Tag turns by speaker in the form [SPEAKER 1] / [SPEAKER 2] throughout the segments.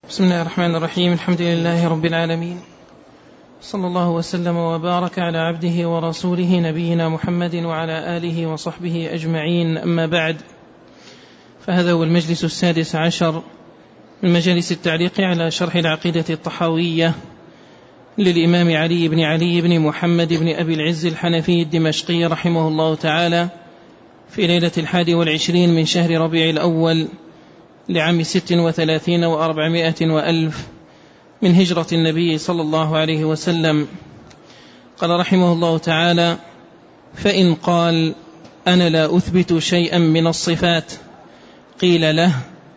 [SPEAKER 1] بسم الله الرحمن الرحيم. الحمد لله رب العالمين، صلى الله وسلم وبارك على عبده ورسوله نبينا محمد وعلى آله وصحبه أجمعين. أما بعد، فهذا هو المجلس 16 من مجالس التعليق على شرح العقيدة الطحاوية للإمام علي بن محمد بن أبي العز الحنفي الدمشقي رحمه الله تعالى في ليلة 21 من شهر ربيع الأول لعام 36 و400 وألف من هجرة النبي صلى الله عليه وسلم. قال رحمه الله تعالى: فإن قال أنا لا أثبت شيئا من الصفات قيل له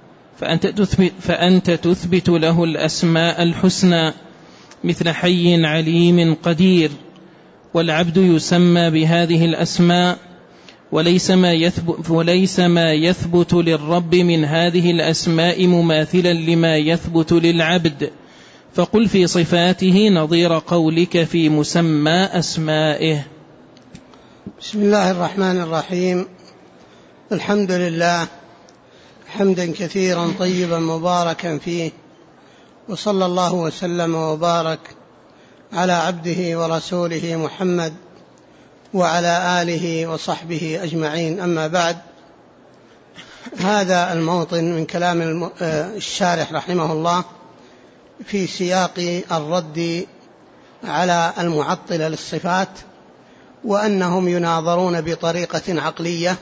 [SPEAKER 1] فأنت تثبت له الأسماء الحسنى مثل حي عليم قدير، والعبد يسمى بهذه الأسماء وليس ما يثبت للرب من هذه الأسماء مماثلا لما يثبت للعبد، فقل في صفاته نظير قولك في مسمى أسمائه.
[SPEAKER 2] بسم الله الرحمن الرحيم. الحمد لله حمدا كثيرا طيبا مباركا فيه، وصلى الله وسلم وبارك على عبده ورسوله محمد وعلى آله وصحبه أجمعين. أما بعد، هذا الموطن من كلام الشارح رحمه الله في سياق الرد على المعطلة للصفات، وأنهم يناظرون بطريقة عقلية.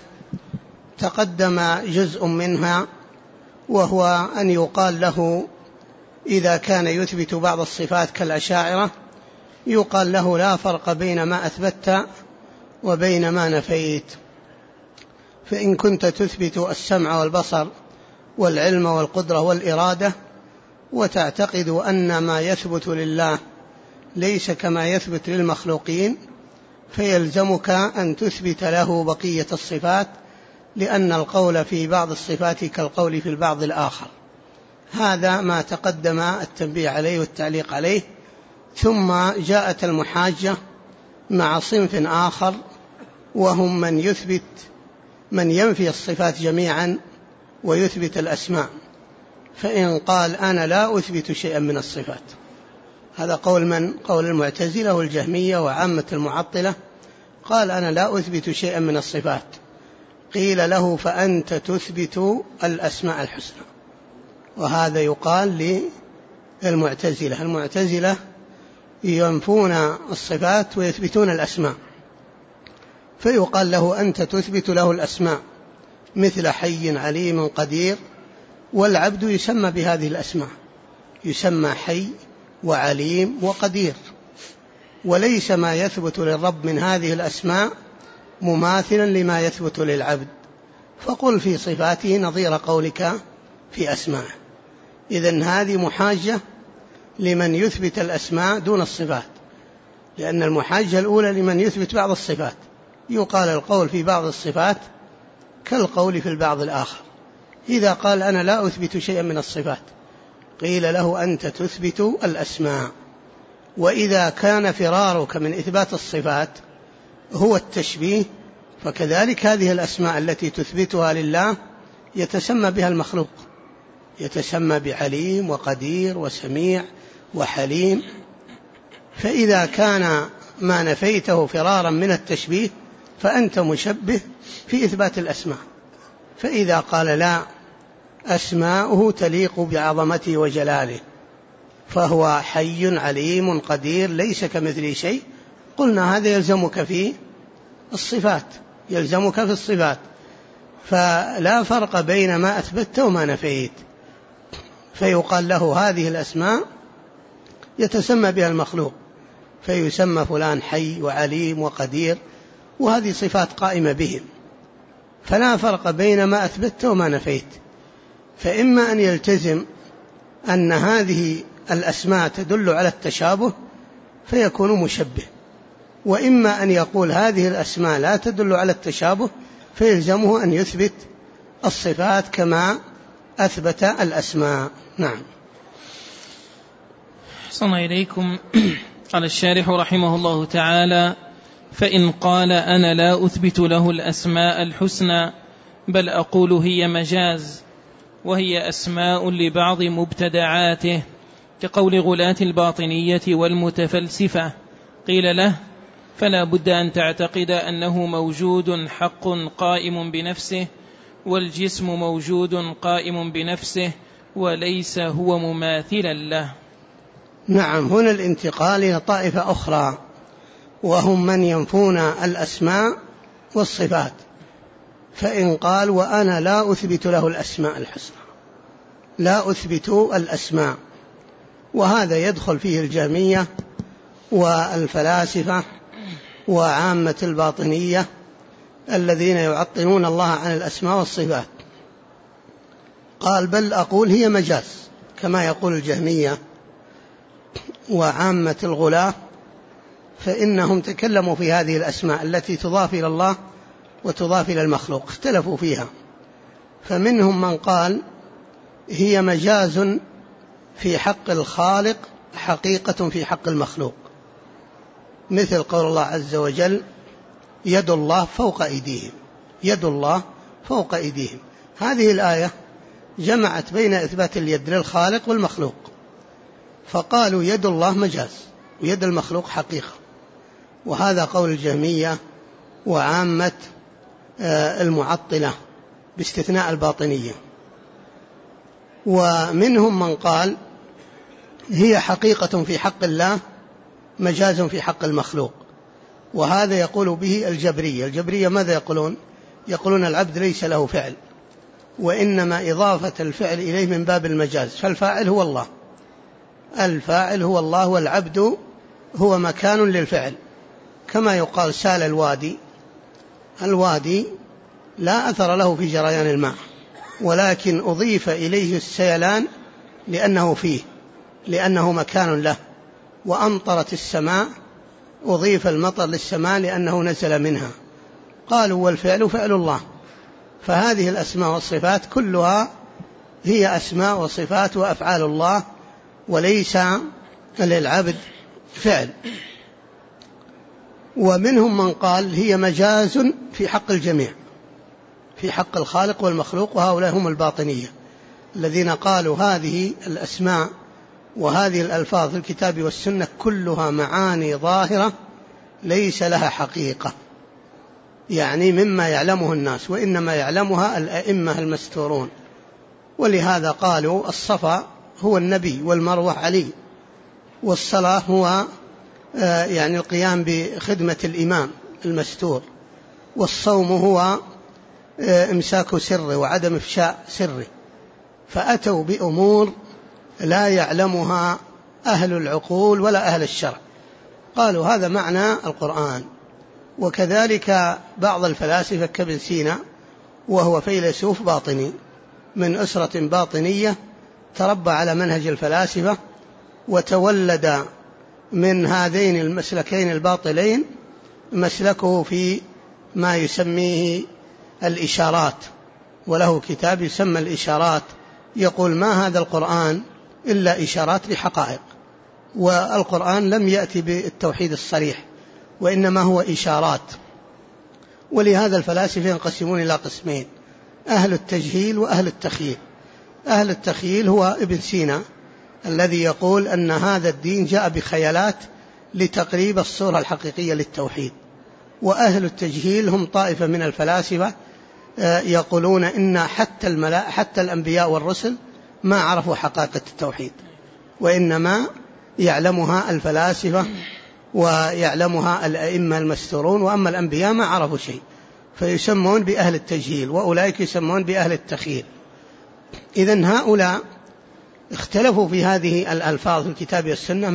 [SPEAKER 2] تقدم جزء منها، وهو أن يقال له إذا كان يثبت بعض الصفات كالأشاعرة يقال له لا فرق بين ما أثبت وبين ما نفيت. فإن كنت تثبت السمع والبصر والعلم والقدرة والإرادة وتعتقد أن ما يثبت لله ليس كما يثبت للمخلوقين، فيلزمك أن تثبت له بقية الصفات، لأن القول في بعض الصفات كالقول في البعض الآخر. هذا ما تقدم التنبيه عليه والتعليق عليه. ثم جاءت المحاجة مع صنف آخر، وهم من ينفي الصفات جميعا ويثبت الأسماء. فإن قال أنا لا أثبت شيئا من الصفات، هذا قول من؟ قول المعتزلة والجهمية وعامة المعطلة. قال أنا لا أثبت شيئا من الصفات، قيل له فأنت تثبت الأسماء الحسنى. وهذا يقال للمعتزلة. المعتزلة ينفون الصفات ويثبتون الأسماء، فيقال له أنت تثبت له الأسماء مثل حي عليم قدير، والعبد يسمى بهذه الأسماء، يسمى حي وعليم وقدير، وليس ما يثبت للرب من هذه الأسماء مماثلا لما يثبت للعبد، فقل في صفاته نظير قولك في أسمائه. إذن هذه محاجة لمن يثبت الأسماء دون الصفات، لأن المحاجة الأولى لمن يثبت بعض الصفات، يقال القول في بعض الصفات كالقول في البعض الآخر. إذا قال أنا لا أثبت شيئا من الصفات قيل له أنت تثبت الأسماء. وإذا كان فرارك من إثبات الصفات هو التشبيه، فكذلك هذه الأسماء التي تثبتها لله يتسمى بها المخلوق، يتسمى بعليم وقدير وسميع وحليم. فإذا كان ما نفيته فرارا من التشبيه فأنت مشبه في إثبات الأسماء. فإذا قال لا، أسماؤه تليق بعظمته وجلاله، فهو حي عليم قدير ليس كمثله شيء، قلنا هذا يلزمك في الصفات، يلزمك في الصفات، فلا فرق بين ما أثبت وما نفيت. فيقال له هذه الأسماء يتسمى بها المخلوق، فيسمى فلان حي وعليم وقدير، وهذه صفات قائمة بهم، فلا فرق بين ما أثبت وما نفيت. فإما أن يلتزم أن هذه الأسماء تدل على التشابه فيكون مشبه، وإما أن يقول هذه الأسماء لا تدل على التشابه فيلزمه أن يثبت الصفات كما أثبت الأسماء. نعم.
[SPEAKER 1] صلى إليكم. قال الشارح رحمه الله تعالى: فإن قال أنا لا أثبت له الأسماء الحسنى بل أقول هي مجاز، وهي أسماء لبعض مبتدعاته، كقول غلاة الباطنية والمتفلسفة. قيل له: فلا بد أن تعتقد أنه موجود حق قائم بنفسه، والجسم موجود قائم بنفسه، وليس هو مماثلا له.
[SPEAKER 2] نعم، هنا الانتقال إلى طائفة أخرى، وهم من ينفون الأسماء والصفات. فإن قال: وأنا لا أثبت له الأسماء الحسنى، لا أثبت الأسماء، وهذا يدخل فيه الجهمية والفلاسفة وعامة الباطنية الذين يعطلون الله عن الأسماء والصفات. قال: بل أقول هي مجاز، كما يقول الجهمية وعامة الغلاة، فإنهم تكلموا في هذه الأسماء التي تضاف إلى الله وتضاف إلى المخلوق، اختلفوا فيها. فمنهم من قال هي مجاز في حق الخالق، حقيقة في حق المخلوق، مثل قول الله عز وجل: يد الله فوق أيديهم، يد الله فوق أيديهم. هذه الآية جمعت بين إثبات اليد للخالق والمخلوق، فقالوا يد الله مجاز ويد المخلوق حقيقة، وهذا قول الجهمية وعامة المعطلة باستثناء الباطنية. ومنهم من قال هي حقيقة في حق الله، مجاز في حق المخلوق، وهذا يقول به الجبرية. الجبرية ماذا يقولون؟ يقولون العبد ليس له فعل، وإنما إضافة الفعل إليه من باب المجاز، فالفاعل هو الله، الفاعل هو الله، والعبد هو مكان للفعل. كما يقال سال الوادي، الوادي لا أثر له في جريان الماء، ولكن أضيف إليه السيلان لأنه فيه، لأنه مكان له. وأمطرت السماء، أضيف المطر للسماء لأنه نزل منها. قالوا والفعل فعل الله. فهذه الأسماء والصفات كلها هي أسماء وصفات وأفعال الله، وليس للعبد فعل. ومنهم من قال هي مجاز في حق الجميع، في حق الخالق والمخلوق، وهؤلاء هم الباطنية الذين قالوا هذه الأسماء وهذه الألفاظ في الكتاب والسنة كلها معاني ظاهرة ليس لها حقيقة، يعني مما يعلمه الناس، وإنما يعلمها الأئمة المستورون. ولهذا قالوا الصفا هو النبي، والمروة علي، والصلاة هو يعني القيام بخدمة الإمام المستور، والصوم هو إمساك سره وعدم إفشاء سره. فأتوا بأمور لا يعلمها أهل العقول ولا أهل الشرع، قالوا هذا معنى القرآن. وكذلك بعض الفلاسفة كابن سينا، وهو فيلسوف باطني من أسرة باطنية، تربى على منهج الفلاسفة، وتولد من هذين المسلكين الباطلين مسلكه في ما يسميه الإشارات، وله كتاب يسمى الإشارات، يقول ما هذا القرآن إلا إشارات لحقائق، والقرآن لم يأتي بالتوحيد الصريح، وإنما هو إشارات. ولهذا الفلاسفة ينقسمون إلى قسمين: أهل التجهيل وأهل التخييل. أهل التخييل هو ابن سينا الذي يقول أن هذا الدين جاء بخيالات لتقريب الصورة الحقيقية للتوحيد. وأهل التجهيل هم طائفة من الفلاسفة يقولون إن حتى الأنبياء والرسل ما عرفوا حقيقة التوحيد، وإنما يعلمها الفلاسفة ويعلمها الأئمة المستورون، وأما الأنبياء ما عرفوا شيء، فيسمون بأهل التجهيل، وأولئك يسمون بأهل التخييل. إذن هؤلاء اختلفوا في هذه الألفاظ في الكتاب والسنة.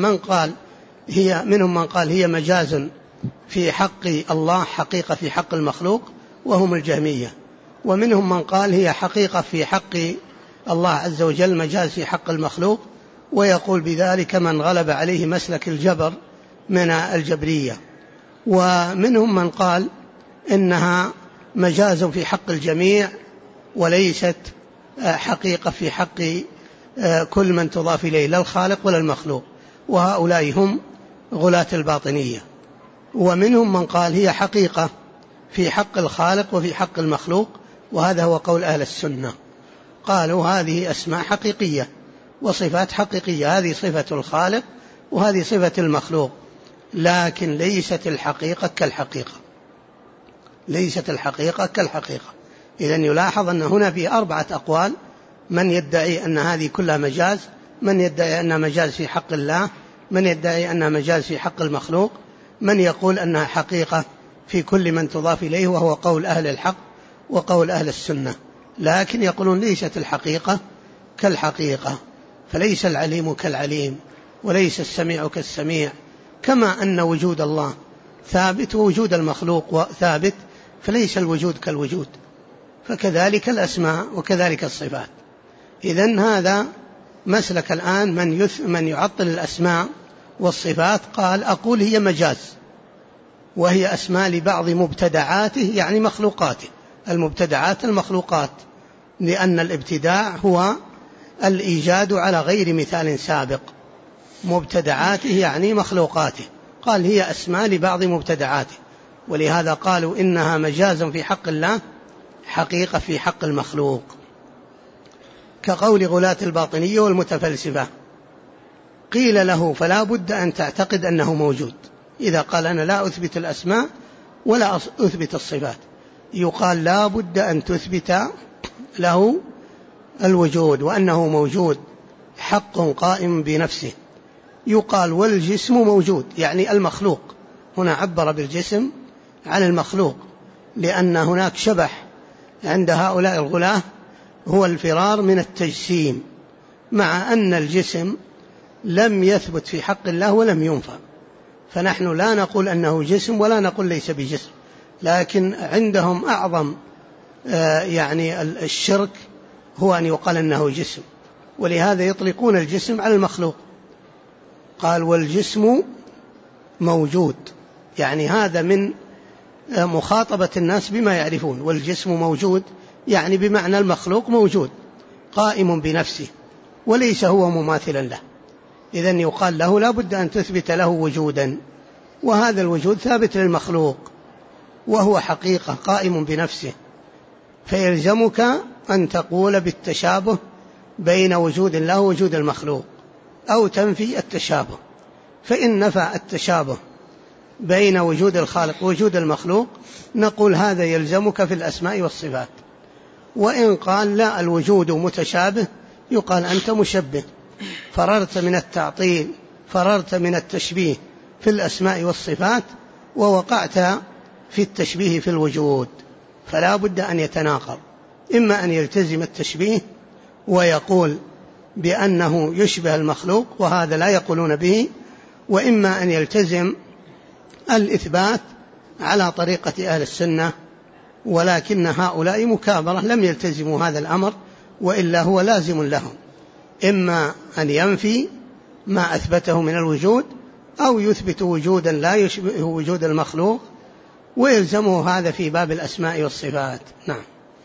[SPEAKER 2] منهم من قال هي مجاز في حق الله، حقيقة في حق المخلوق، وهم الجهمية. ومنهم من قال هي حقيقة في حق الله عز وجل، مجاز في حق المخلوق، ويقول بذلك من غلب عليه مسلك الجبر من الجبرية. ومنهم من قال إنها مجاز في حق الجميع، وليست حقيقة في حق كل من تضاف إليه، لا الخالق ولا المخلوق، وهؤلاء هم غلاة الباطنية. ومنهم من قال هي حقيقة في حق الخالق وفي حق المخلوق، وهذا هو قول أهل السنة. قالوا هذه أسماء حقيقية وصفات حقيقية، هذه صفة الخالق وهذه صفة المخلوق، لكن ليست الحقيقة كالحقيقة، ليست الحقيقة كالحقيقة. إذن يلاحظ أن هنا في 4 أقوال: من يدعي أن هذه كلها مجاز، من يدعي أنها مجاز في حق الله، من يدعي أنها مجاز في حق المخلوق، من يقول أنها حقيقة في كل من تضاف إليه، وهو قول أهل الحق وقول أهل السنة. لكن يقولون ليست الحقيقة كالحقيقة، فليس العليم كالعليم وليس السميع كالسميع، كما أن وجود الله ثابت ووجود المخلوق ثابت، فليس الوجود كالوجود، فكذلك الأسماء وكذلك الصفات. إذن هذا مسلك الآن من يعطل الأسماء والصفات، قال أقول هي مجاز، وهي أسماء لبعض مبتدعاته، يعني مخلوقاته، المبتدعات المخلوقات، لأن الابتداع هو الإيجاد على غير مثال سابق، مبتدعاته يعني مخلوقاته، قال هي أسماء لبعض مبتدعاته، ولهذا قالوا إنها مجاز في حق الله حقيقة في حق المخلوق، كقول غلاة الباطنية والمتفلسفة. قيل له فلا بد أن تعتقد أنه موجود. إذا قال أنا لا أثبت الأسماء ولا أثبت الصفات، يقال لا بد أن تثبت له الوجود وأنه موجود حق قائم بنفسه. يقال والجسم موجود، يعني المخلوق، هنا عبر بالجسم عن المخلوق، لأن هناك شبح عند هؤلاء الغلاة هو الفرار من التجسيم، مع أن الجسم لم يثبت في حق الله ولم ينفى، فنحن لا نقول أنه جسم ولا نقول ليس بجسم، لكن عندهم أعظم يعني الشرك هو أن يقال أنه جسم، ولهذا يطلقون الجسم على المخلوق. قال والجسم موجود، يعني هذا من مخاطبة الناس بما يعرفون، والجسم موجود يعني بمعنى المخلوق موجود قائم بنفسه وليس هو مماثلا له. إذن يقال له لا بد أن تثبت له وجودا، وهذا الوجود ثابت للمخلوق وهو حقيقة قائم بنفسه، فيلزمك أن تقول بالتشابه بين وجود الله ووجود المخلوق، أو تنفي التشابه. فإن نفى التشابه بين وجود الخالق ووجود المخلوق نقول هذا يلزمك في الأسماء والصفات. وإن قال لا الوجود متشابه يقال أنت مشبه، فررت من التعطيل، فررت من التشبيه في الأسماء والصفات ووقعت في التشبيه في الوجود، فلا بد أن يتناقض، إما أن يلتزم التشبيه ويقول بأنه يشبه المخلوق وهذا لا يقولون به، وإما أن يلتزم الإثبات على طريقة أهل السنة، ولكن هؤلاء مكابرة لم يلتزموا هذا الأمر، وإلا هو لازم لهم، إما أن ينفي ما أثبته من الوجود أو يثبت وجودا لا يشبه وجود المخلوق، ويلزمه هذا في باب الأسماء والصفات. نعم.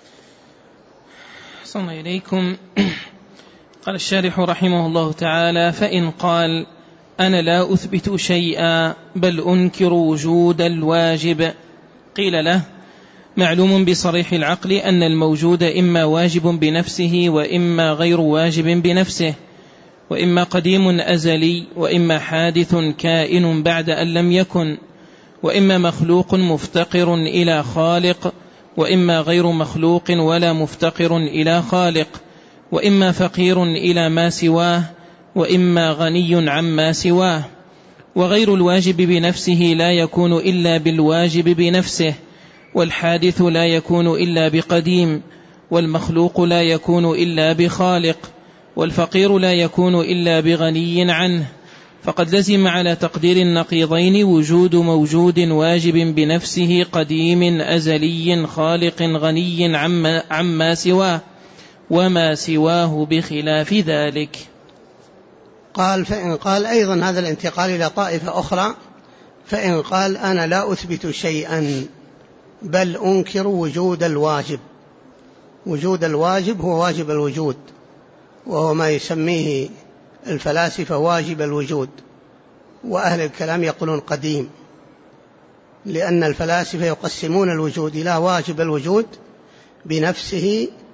[SPEAKER 1] صلى إليكم. قال الشارح رحمه الله تعالى: فإن قال أنا لا أثبت شيئا بل أنكر وجود الواجب، قيل له: معلوم بصريح العقل أن الموجود إما واجب بنفسه وإما غير واجب بنفسه، وإما قديم أزلي وإما حادث كائن بعد أن لم يكن، وإما مخلوق مفتقر إلى خالق، وإما غير مخلوق ولا مفتقر إلى خالق، وإما فقير إلى ما سواه، وإما غني عما سواه. وغير الواجب بنفسه لا يكون إلا بالواجب بنفسه، والحادث لا يكون إلا بقديم، والمخلوق لا يكون إلا بخالق، والفقير لا يكون إلا بغني عنه. فقد لزم على تقدير النقيضين وجود موجود واجب بنفسه قديم أزلي خالق غني عما سواه، وما سواه بخلاف ذلك.
[SPEAKER 2] قال فإن قال أيضا هذا الانتقال إلى طائفة أخرى، فإن قال أنا لا أثبت شيئا بل أنكر وجود الواجب. وجود الواجب هو واجب الوجود، وهو ما يسميه الفلاسفة واجب الوجود، وأهل الكلام يقولون قديم، لأن الفلاسفة يقسمون الوجود إلى واجب الوجود بنفسه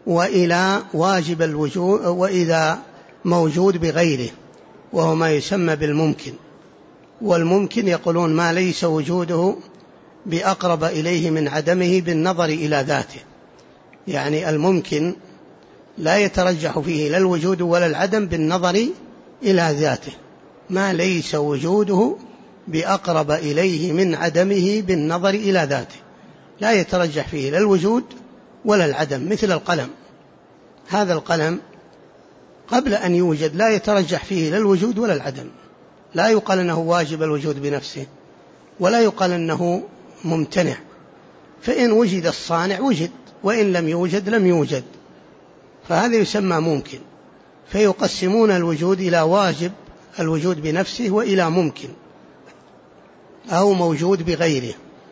[SPEAKER 2] وإلى واجب الوجود، وإذا موجود بغيره، وهو ما يسمى بالممكن. والممكن يقولون ما ليس وجوده بأقرب إليه من عدمه بالنظر إلى ذاته، يعني الممكن لا يترجح فيه لا الوجود ولا العدم بالنظر إلى ذاته، ما ليس وجوده بأقرب إليه من عدمه بالنظر إلى ذاته، لا يترجح فيه لا الوجود ولا العدم. مثل القلم، هذا القلم قبل أن يوجد لا يترجح فيه لا الوجود ولا العدم، لا يقال أنه واجب الوجود بنفسه ولا يقال أنه ممتنع، فإن وجد الصانع وجد، وإن لم يوجد لم يوجد، فهذا يسمى ممكن. فيقسمون الوجود إلى واجب الوجود بنفسه وإلى ممكن أو موجود بغيره.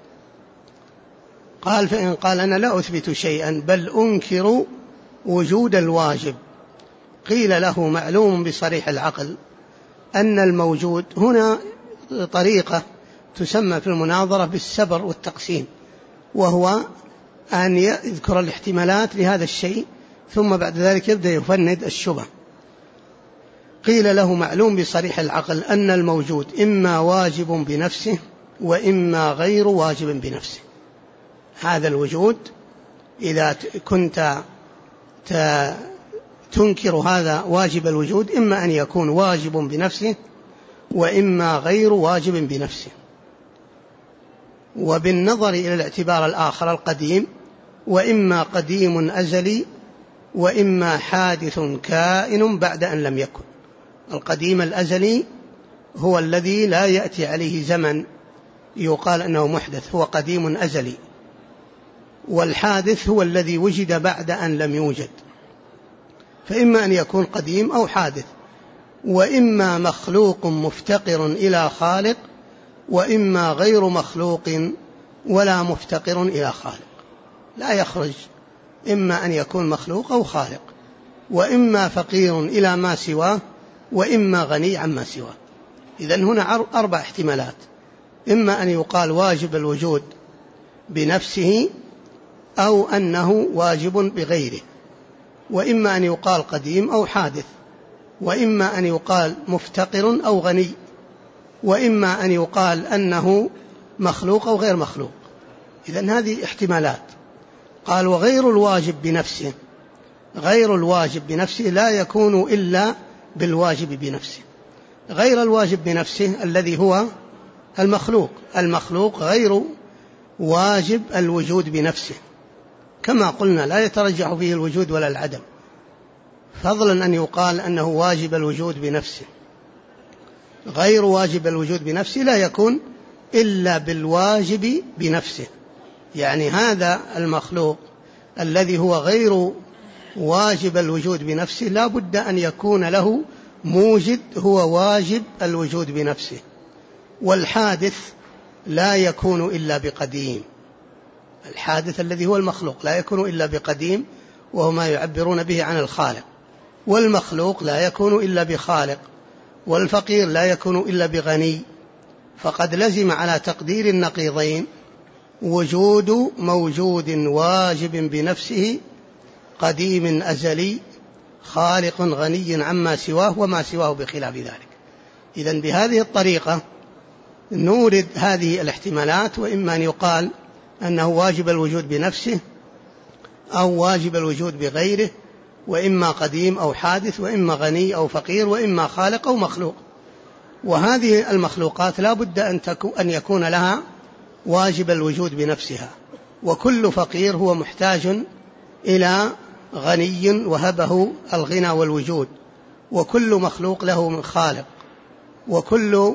[SPEAKER 2] قال فإن قال أنا لا أثبت شيئا بل أنكر وجود الواجب، قيل له معلوم بصريح العقل أن الموجود، هنا طريقة تسمى في المناظرة بالسبر والتقسيم، وهو أن يذكر الاحتمالات لهذا الشيء ثم بعد ذلك يبدأ يفند الشبه. قيل له معلوم بصريح العقل أن الموجود إما واجب بنفسه وإما غير واجب بنفسه. هذا الوجود إذا كنت تنكر هذا واجب الوجود، إما أن يكون واجب بنفسه وإما غير واجب بنفسه. وبالنظر إلى الاعتبار الآخر القديم، وإما قديم أزلي وإما حادث كائن بعد أن لم يكن. القديم الأزلي هو الذي لا يأتي عليه زمن يقال أنه محدث، هو قديم أزلي. والحادث هو الذي وجد بعد أن لم يوجد، فإما أن يكون قديم أو حادث، وإما مخلوق مفتقر إلى خالق، وإما غير مخلوق ولا مفتقر إلى خالق، لا يخرج، إما أن يكون مخلوق أو خالق، وإما فقير إلى ما سواه، وإما غني عما سواه. إذن هنا 4 احتمالات، إما أن يقال واجب الوجود بنفسه أو أنه واجب بغيره، وإما أن يقال قديم أو حادث، وإما أن يقال مفتقر أو غني، وإما أن يقال أنه مخلوق أو غير مخلوق. إذن هذه احتمالات. قال وغير الواجب بنفسه، غير الواجب بنفسه لا يكون إلا بالواجب بنفسه. غير الواجب بنفسه الذي هو المخلوق، المخلوق غير واجب الوجود بنفسه، كما قلنا لا يترجح فيه الوجود ولا العدم، فضلا أن يقال أنه واجب الوجود بنفسه. غير واجب الوجود بنفسه لا يكون إلا بالواجب بنفسه، يعني هذا المخلوق الذي هو غير واجب الوجود بنفسه لا بد أن يكون له موجد هو واجب الوجود بنفسه. والحادث لا يكون إلا بقديم، الحادث الذي هو المخلوق لا يكون إلا بقديم، وهو ما يعبرون به عن الخالق. والمخلوق لا يكون إلا بخالق، والفقير لا يكون إلا بغني. فقد لزم على تقدير النقيضين وجود موجود واجب بنفسه قديم أزلي خالق غني عما سواه وما سواه بخلاف ذلك. إذن بهذه الطريقة نورد هذه الاحتمالات، وإما أن يقال أنه واجب الوجود بنفسه أو واجب الوجود بغيره، وإما قديم أو حادث، وإما غني أو فقير، وإما خالق أو مخلوق. وهذه المخلوقات لا بد أن يكون لها واجب الوجود بنفسها، وكل فقير هو محتاج إلى غني وهبه الغنى والوجود، وكل مخلوق له من خالق، وكل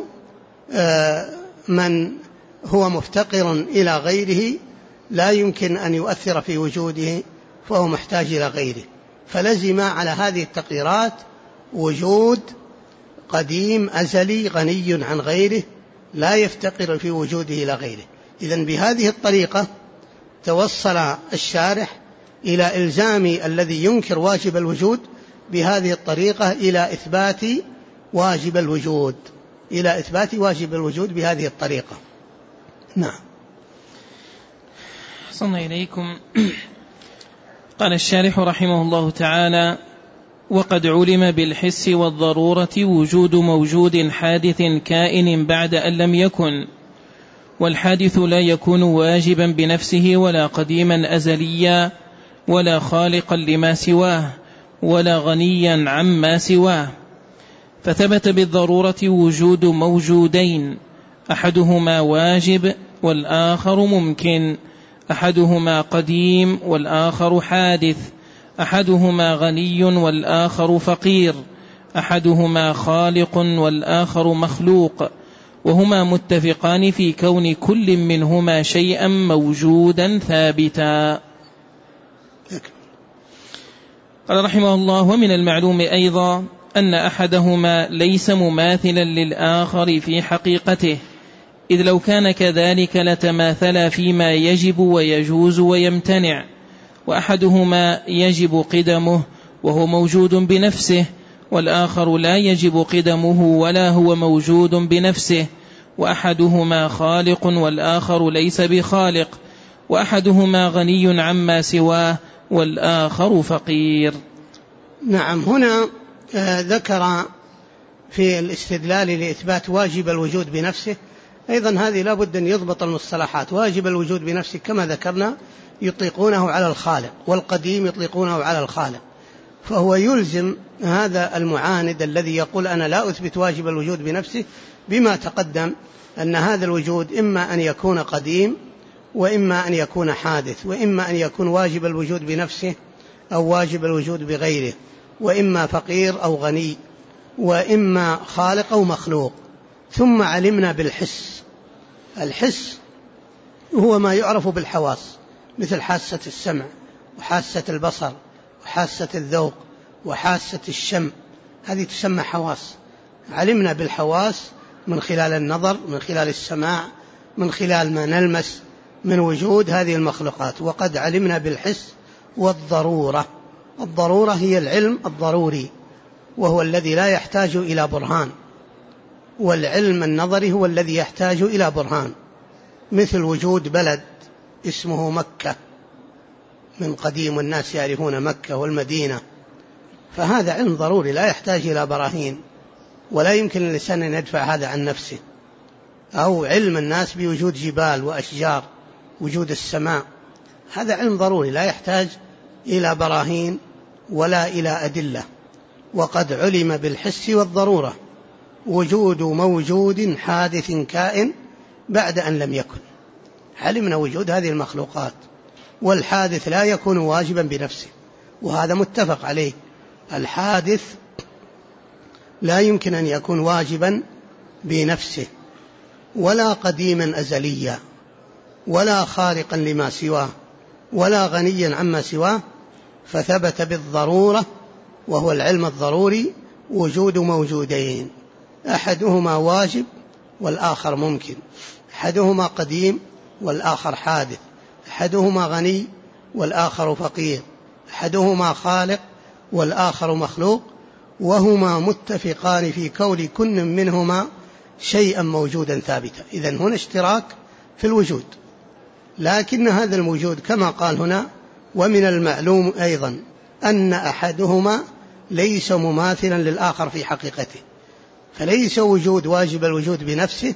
[SPEAKER 2] من هو مفتقر إلى غيره لا يمكن أن يؤثر في وجوده، فهو محتاج إلى غيره. فلزم على هذه التقديرات وجود قديم أزلي غني عن غيره لا يفتقر في وجوده إلى غيره. إذن بهذه الطريقة توصل الشارح إلى إلزام الذي ينكر واجب الوجود بهذه الطريقة إلى إثبات واجب الوجود، إلى إثبات واجب الوجود بهذه الطريقة. نعم.
[SPEAKER 1] صلى إليكم. قال الشارح رحمه الله تعالى: وقد علم بالحس والضرورة وجود موجود حادث كائن بعد أن لم يكن، والحادث لا يكون واجبا بنفسه ولا قديما أزليا ولا خالقا لما سواه ولا غنيا عما سواه، فثبت بالضرورة وجود موجودين، أحدهما واجب والآخر ممكن، أحدهما قديم والآخر حادث، أحدهما غني والآخر فقير، أحدهما خالق والآخر مخلوق، وهما متفقان في كون كل منهما شيئا موجودا ثابتا. قال رحمه الله: ومن المعلوم أيضا أن أحدهما ليس مماثلا للآخر في حقيقته، إذ لو كان كذلك لتماثلا فيما يجب ويجوز ويمتنع، وأحدهما يجب قدمه وهو موجود بنفسه، والآخر لا يجب قدمه ولا هو موجود بنفسه، وأحدهما خالق والآخر ليس بخالق، وأحدهما غني عما سواه والآخر فقير.
[SPEAKER 2] نعم، هنا ذكر في الاستدلال لإثبات واجب الوجود بنفسه أيضا هذه لا بد أن يضبط المصطلحات. واجب الوجود بنفسه كما ذكرنا يطلقونه على الخالق، والقديم يطلقونه على الخالق، فهو يلزم هذا المعاند الذي يقول أنا لا أثبت واجب الوجود بنفسه بما تقدم أن هذا الوجود إما أن يكون قديم وإما أن يكون حادث، وإما أن يكون واجب الوجود بنفسه أو واجب الوجود بغيره، وإما فقير أو غني، وإما خالق أو مخلوق. ثم علمنا بالحس. الحس هو ما يعرف بالحواس، مثل حاسة السمع وحاسة البصر وحاسة الذوق وحاسة الشم، هذه تسمى حواس. علمنا بالحواس من خلال النظر، من خلال السماع، من خلال ما نلمس من وجود هذه المخلوقات. وقد علمنا بالحس والضرورة. الضرورة هي العلم الضروري، وهو الذي لا يحتاج إلى برهان، والعلم النظري هو الذي يحتاج إلى برهان، مثل وجود بلد اسمه مكة من قديم والناس يعرفون مكة والمدينة، فهذا علم ضروري لا يحتاج إلى براهين، ولا يمكن للإنسان أن يدفع هذا عن نفسه. أو علم الناس بوجود جبال وأشجار، وجود السماء، هذا علم ضروري لا يحتاج إلى براهين ولا إلى أدلة. وقد علم بالحس والضرورة وجود موجود حادث كائن بعد أن لم يكن. علمنا وجود هذه المخلوقات، والحادث لا يكون واجبا بنفسه، وهذا متفق عليه. الحادث لا يمكن أن يكون واجبا بنفسه، ولا قديما أزليا، ولا خارقا لما سواه، ولا غنيا عما سواه، فثبت بالضرورة وهو العلم الضروري وجود موجودين، أحدهما واجب والآخر ممكن، أحدهما قديم والآخر حادث، أحدهما غني والآخر فقير، أحدهما خالق والآخر مخلوق، وهما متفقان في كون كل منهما شيئا موجودا ثابتا. إذن هنا اشتراك في الوجود، لكن هذا الموجود كما قال هنا: ومن المعلوم أيضا أن أحدهما ليس مماثلا للآخر في حقيقته، فليس وجود واجب الوجود بنفسه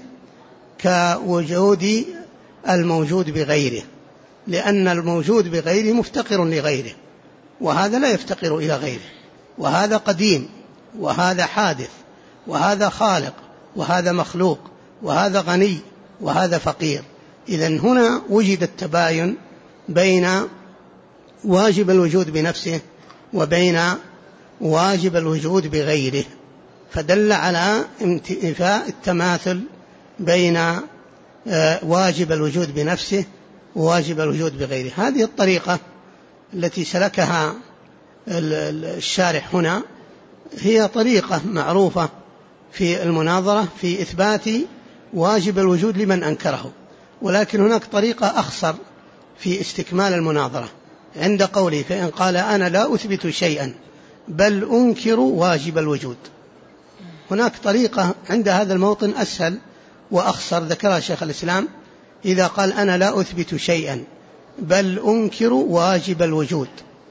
[SPEAKER 2] كوجود الموجود بغيره، لأن الموجود بغيره مفتقر لغيره، وهذا لا يفتقر إلى غيره، وهذا قديم وهذا حادث، وهذا خالق وهذا مخلوق، وهذا غني وهذا فقير. إذن هنا وجد التباين بين واجب الوجود بنفسه وبين واجب الوجود بغيره، فدل على انتفاء التماثل بين واجب الوجود بنفسه وواجب الوجود بغيره. هذه الطريقة التي سلكها الشارح هنا هي طريقة معروفة في المناظرة في إثبات واجب الوجود لمن أنكره، ولكن هناك طريقة أخصر في استكمال المناظرة عند قوله: فإن قال أنا لا أثبت شيئا بل أنكر واجب الوجود. هناك طريقة عند هذا الموطن أسهل وأخصر ذكرها شيخ الإسلام: إذا قال أنا لا أثبت شيئا بل أنكر واجب الوجود،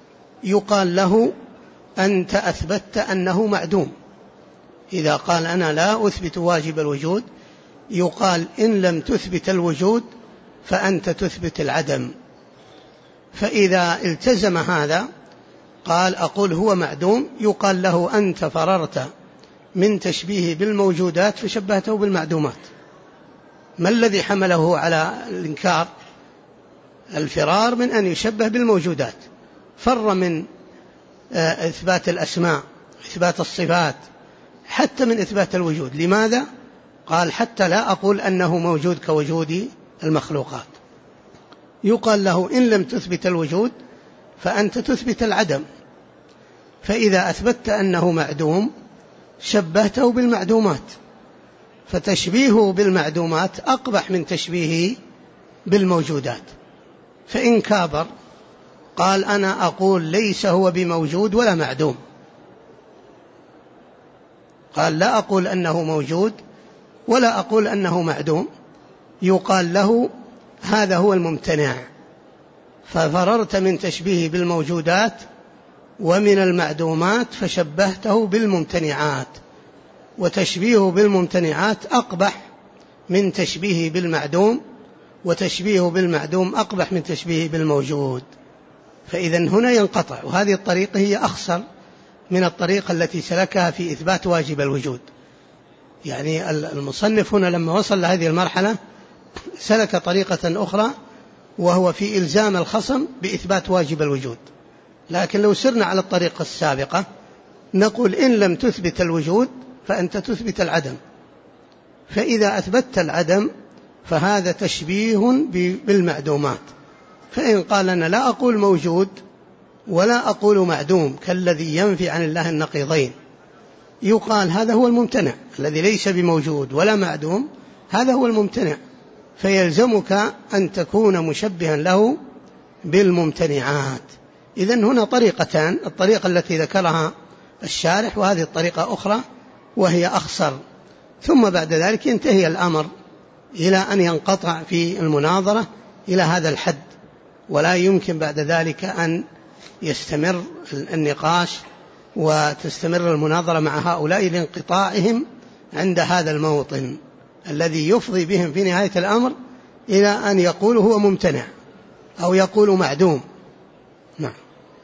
[SPEAKER 2] يقال له أنت أثبتت أنه معدوم. إذا قال أنا لا أثبت واجب الوجود يقال إن لم تثبت الوجود فأنت تثبت العدم. فإذا التزم هذا قال أقول هو معدوم يقال له أنت فررت من تشبيه بالموجودات فشبهته بالمعدومات. ما الذي حمله على الإنكار؟ الفرار من أن يشبه بالموجودات، فر من إثبات الأسماء، إثبات الصفات، حتى من إثبات الوجود. لماذا؟ قال حتى لا أقول أنه موجود كوجود المخلوقات. يقال له إن لم تثبت الوجود فأنت تثبت العدم. فإذا أثبتت أنه معدوم شبهته بالمعدومات، فتشبيهه بالمعدومات أقبح من تشبيهه بالموجودات. فإن كابر قال أنا أقول ليس هو بموجود ولا معدوم، قال لا أقول أنه موجود ولا أقول أنه معدوم، يقال له هذا هو الممتنع، ففررت من تشبيه بالموجودات ومن المعدومات فشبهته بالممتنعات، وتشبيهه بالممتنعات أقبح من تشبيه بالمعدوم، وتشبيه بالمعدوم أقبح من تشبيه بالموجود. فإذا هنا ينقطع، وهذه الطريقة هي أخسر من الطريقة التي سلكها في إثبات واجب الوجود. يعني المصنف هنا لما وصل لهذه المرحلة سلك طريقة أخرى، وهو في إلزام الخصم بإثبات واجب الوجود. لكن لو سرنا على الطريقة السابقة نقول إن لم تثبت الوجود فأنت تثبت العدم. فإذا أثبتت العدم فهذا تشبيه بالمعدومات. فإن قال أنا لا أقول موجود ولا أقول معدوم كالذي ينفي عن الله النقيضين، يقال هذا هو الممتنع الذي ليس بموجود ولا معدوم، هذا هو الممتنع، فيلزمك أن تكون مشبها له بالممتنعات. إذن هنا طريقتان، الطريقة التي ذكرها الشارح وهذه الطريقة أخرى وهي أخسر. ثم بعد ذلك ينتهي الأمر إلى أن ينقطع في المناظرة إلى هذا الحد، ولا يمكن بعد ذلك أن يستمر النقاش وتستمر المناظرة مع هؤلاء لانقطاعهم عند هذا الموطن الذي يفضي بهم في نهاية الأمر إلى أن يقول هو ممتنع أو يقول معدوم. نعم.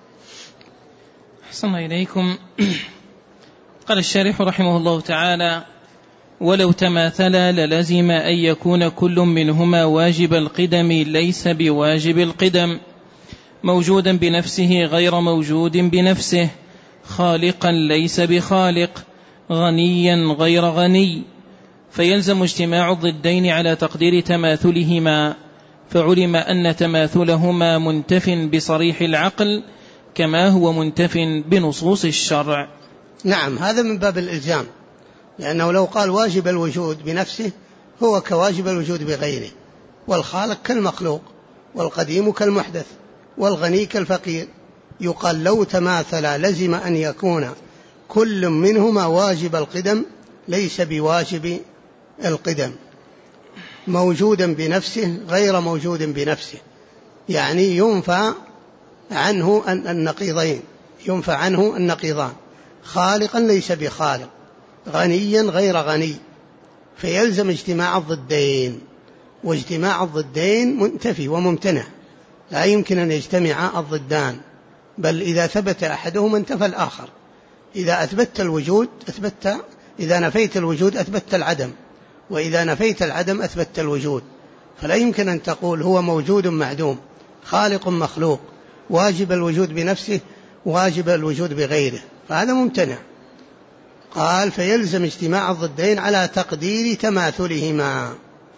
[SPEAKER 1] أحسن إليكم. قال الشارح رحمه الله تعالى: ولو تماثلا للزم أن يكون كل منهما واجب القدم ليس بواجب القدم، موجودا بنفسه غير موجود بنفسه، خالقا ليس بخالق، غنيا غير غني، فيلزم اجتماع الضدين على تقدير تماثلهما، فعلم أن تماثلهما منتف بصريح العقل كما هو منتف بنصوص الشرع.
[SPEAKER 2] نعم، هذا من باب الإلزام، لأنه لو قال واجب الوجود بنفسه هو كواجب الوجود بغيره، والخالق كالمخلوق، والقديم كالمحدث، والغني كالفقير. يقال لو تماثل لزم أن يكون كل منهما واجب القدم ليس بواجب القدم، موجودا بنفسه غير موجود بنفسه، يعني ينفى عنه النقيضين، ينفى عنه النقيضان، خالقا ليس بخالق، غنيا غير غني، فيلزم اجتماع الضدين، واجتماع الضدين منتفي وممتنع، لا يمكن أن يجتمع الضدان، بل إذا ثبت أحدهما انتفى الآخر. إذا أثبت الوجود إذا نفيت الوجود أثبت العدم، وإذا نفيت العدم أثبت الوجود، فلا يمكن أن تقول هو موجود معدوم، خالق مخلوق، واجب الوجود بنفسه واجب الوجود بغيره، فهذا ممتنع. قال فيلزم اجتماع الضدين على تقدير تماثلهما،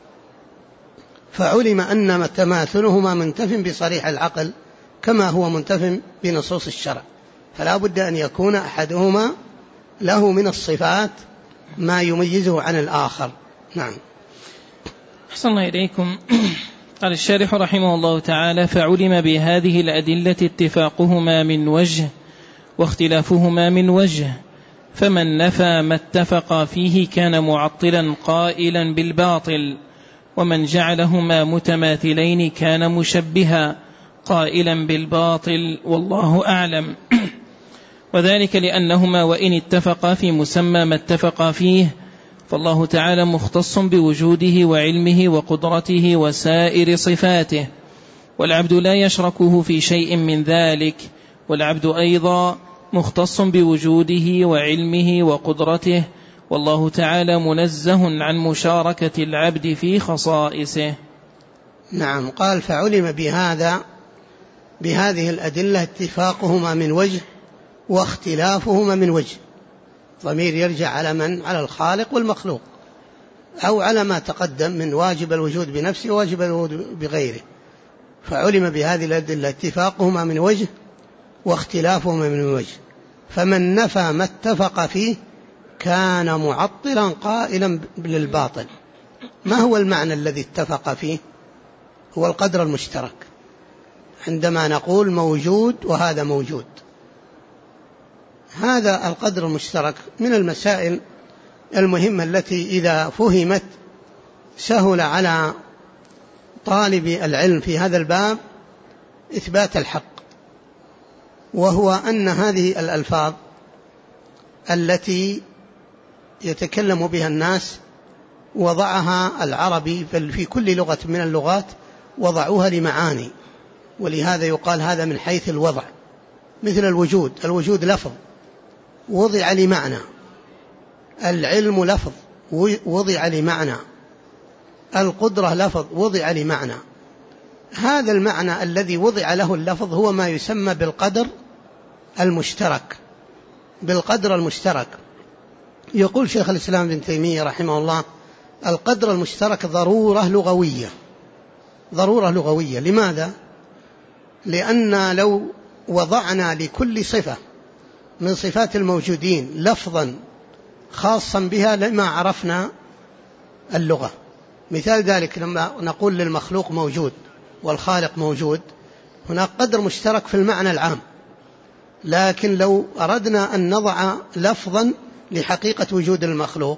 [SPEAKER 2] فعلم أن تماثلهما منتف بصريح العقل كما هو منتف بنصوص الشرع، فلا بد أن يكون أحدهما له من الصفات ما يميزه عن الآخر. نعم.
[SPEAKER 1] أحسن الله إليكم. قال الشارح رحمه الله تعالى: فعلم بهذه الأدلة اتفاقهما من وجه واختلافهما من وجه، فمن نفى ما اتفق فيه كان معطلا قائلا بالباطل، ومن جعلهما متماثلين كان مشبها قائلا بالباطل والله أعلم. وذلك لأنهما وإن اتفقا في مسمى ما اتفقا فيه فالله تعالى مختص بوجوده وعلمه وقدرته وسائر صفاته، والعبد لا يشركه في شيء من ذلك، والعبد أيضا مختص بوجوده وعلمه وقدرته، والله تعالى منزه عن مشاركة العبد في خصائصه.
[SPEAKER 2] نعم. قال فعلم بهذه الأدلة اتفاقهما من وجه واختلافهما من وجه. ضمير يرجع على من؟ على الخالق والمخلوق، أو على ما تقدم من واجب الوجود بنفسه وواجب الوجود بغيره. فعلم بهذه الأدلة اتفاقهما من وجه واختلافهما من وجه، فمن نفى ما اتفق فيه كان معطلا قائلا للباطل. ما هو المعنى الذي اتفق فيه؟ هو القدر المشترك. عندما نقول موجود وهذا موجود، هذا القدر المشترك من المسائل المهمة التي إذا فهمت سهل على طالب العلم في هذا الباب إثبات الحق، وهو أن هذه الألفاظ التي يتكلم بها الناس وضعها العربي في كل لغة من اللغات وضعوها لمعاني، ولهذا يقال هذا من حيث الوضع. مثل الوجود لفظ وضع لمعنى، العلم لفظ وضع لمعنى، القدرة لفظ وضع لمعنى. هذا المعنى الذي وضع له اللفظ هو ما يسمى بالقدر المشترك. يقول شيخ الإسلام ابن تيمية رحمه الله: القدر المشترك ضرورة لغوية. لماذا؟ لأن لو وضعنا لكل صفة من صفات الموجودين لفظا خاصا بها لما عرفنا اللغة. مثال ذلك لما نقول للمخلوق موجود والخالق موجود، هناك قدر مشترك في المعنى العام، لكن لو أردنا أن نضع لفظا لحقيقة وجود المخلوق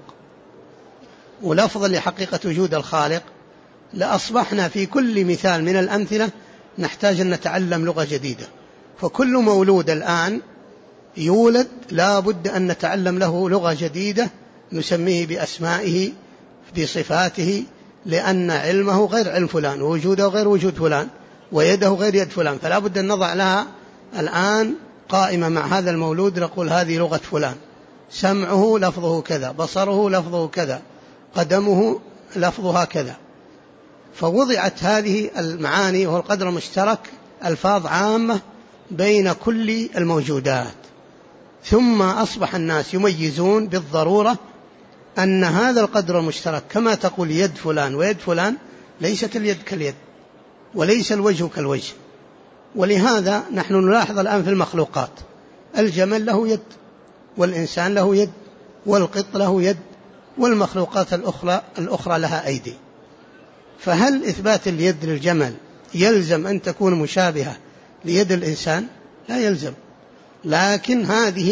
[SPEAKER 2] ولفظا لحقيقة وجود الخالق لأصبحنا في كل مثال من الأمثلة نحتاج أن نتعلم لغة جديدة. فكل مولود الآن يولد لا بد أن نتعلم له لغة جديدة نسميه بأسمائه بصفاته، لأن علمه غير علم فلان ووجوده غير وجود فلان ويده غير يد فلان، فلا بد أن نضع لها الآن قائمة مع هذا المولود نقول هذه لغة فلان، سمعه لفظه كذا، بصره لفظه كذا، قدمه لفظها كذا. فوضعت هذه المعاني وهو القدر المشترك ألفاظ عامة بين كل الموجودات، ثم أصبح الناس يميزون بالضرورة أن هذا القدر المشترك كما تقول يد فلان ويد فلان، ليست اليد كاليد وليس الوجه كالوجه. ولهذا نحن نلاحظ الآن في المخلوقات الجمل له يد والإنسان له يد والقط له يد والمخلوقات الأخرى لها أيدي. فهل إثبات اليد للجمل يلزم أن تكون مشابهة ليد الإنسان؟ لا يلزم، لكن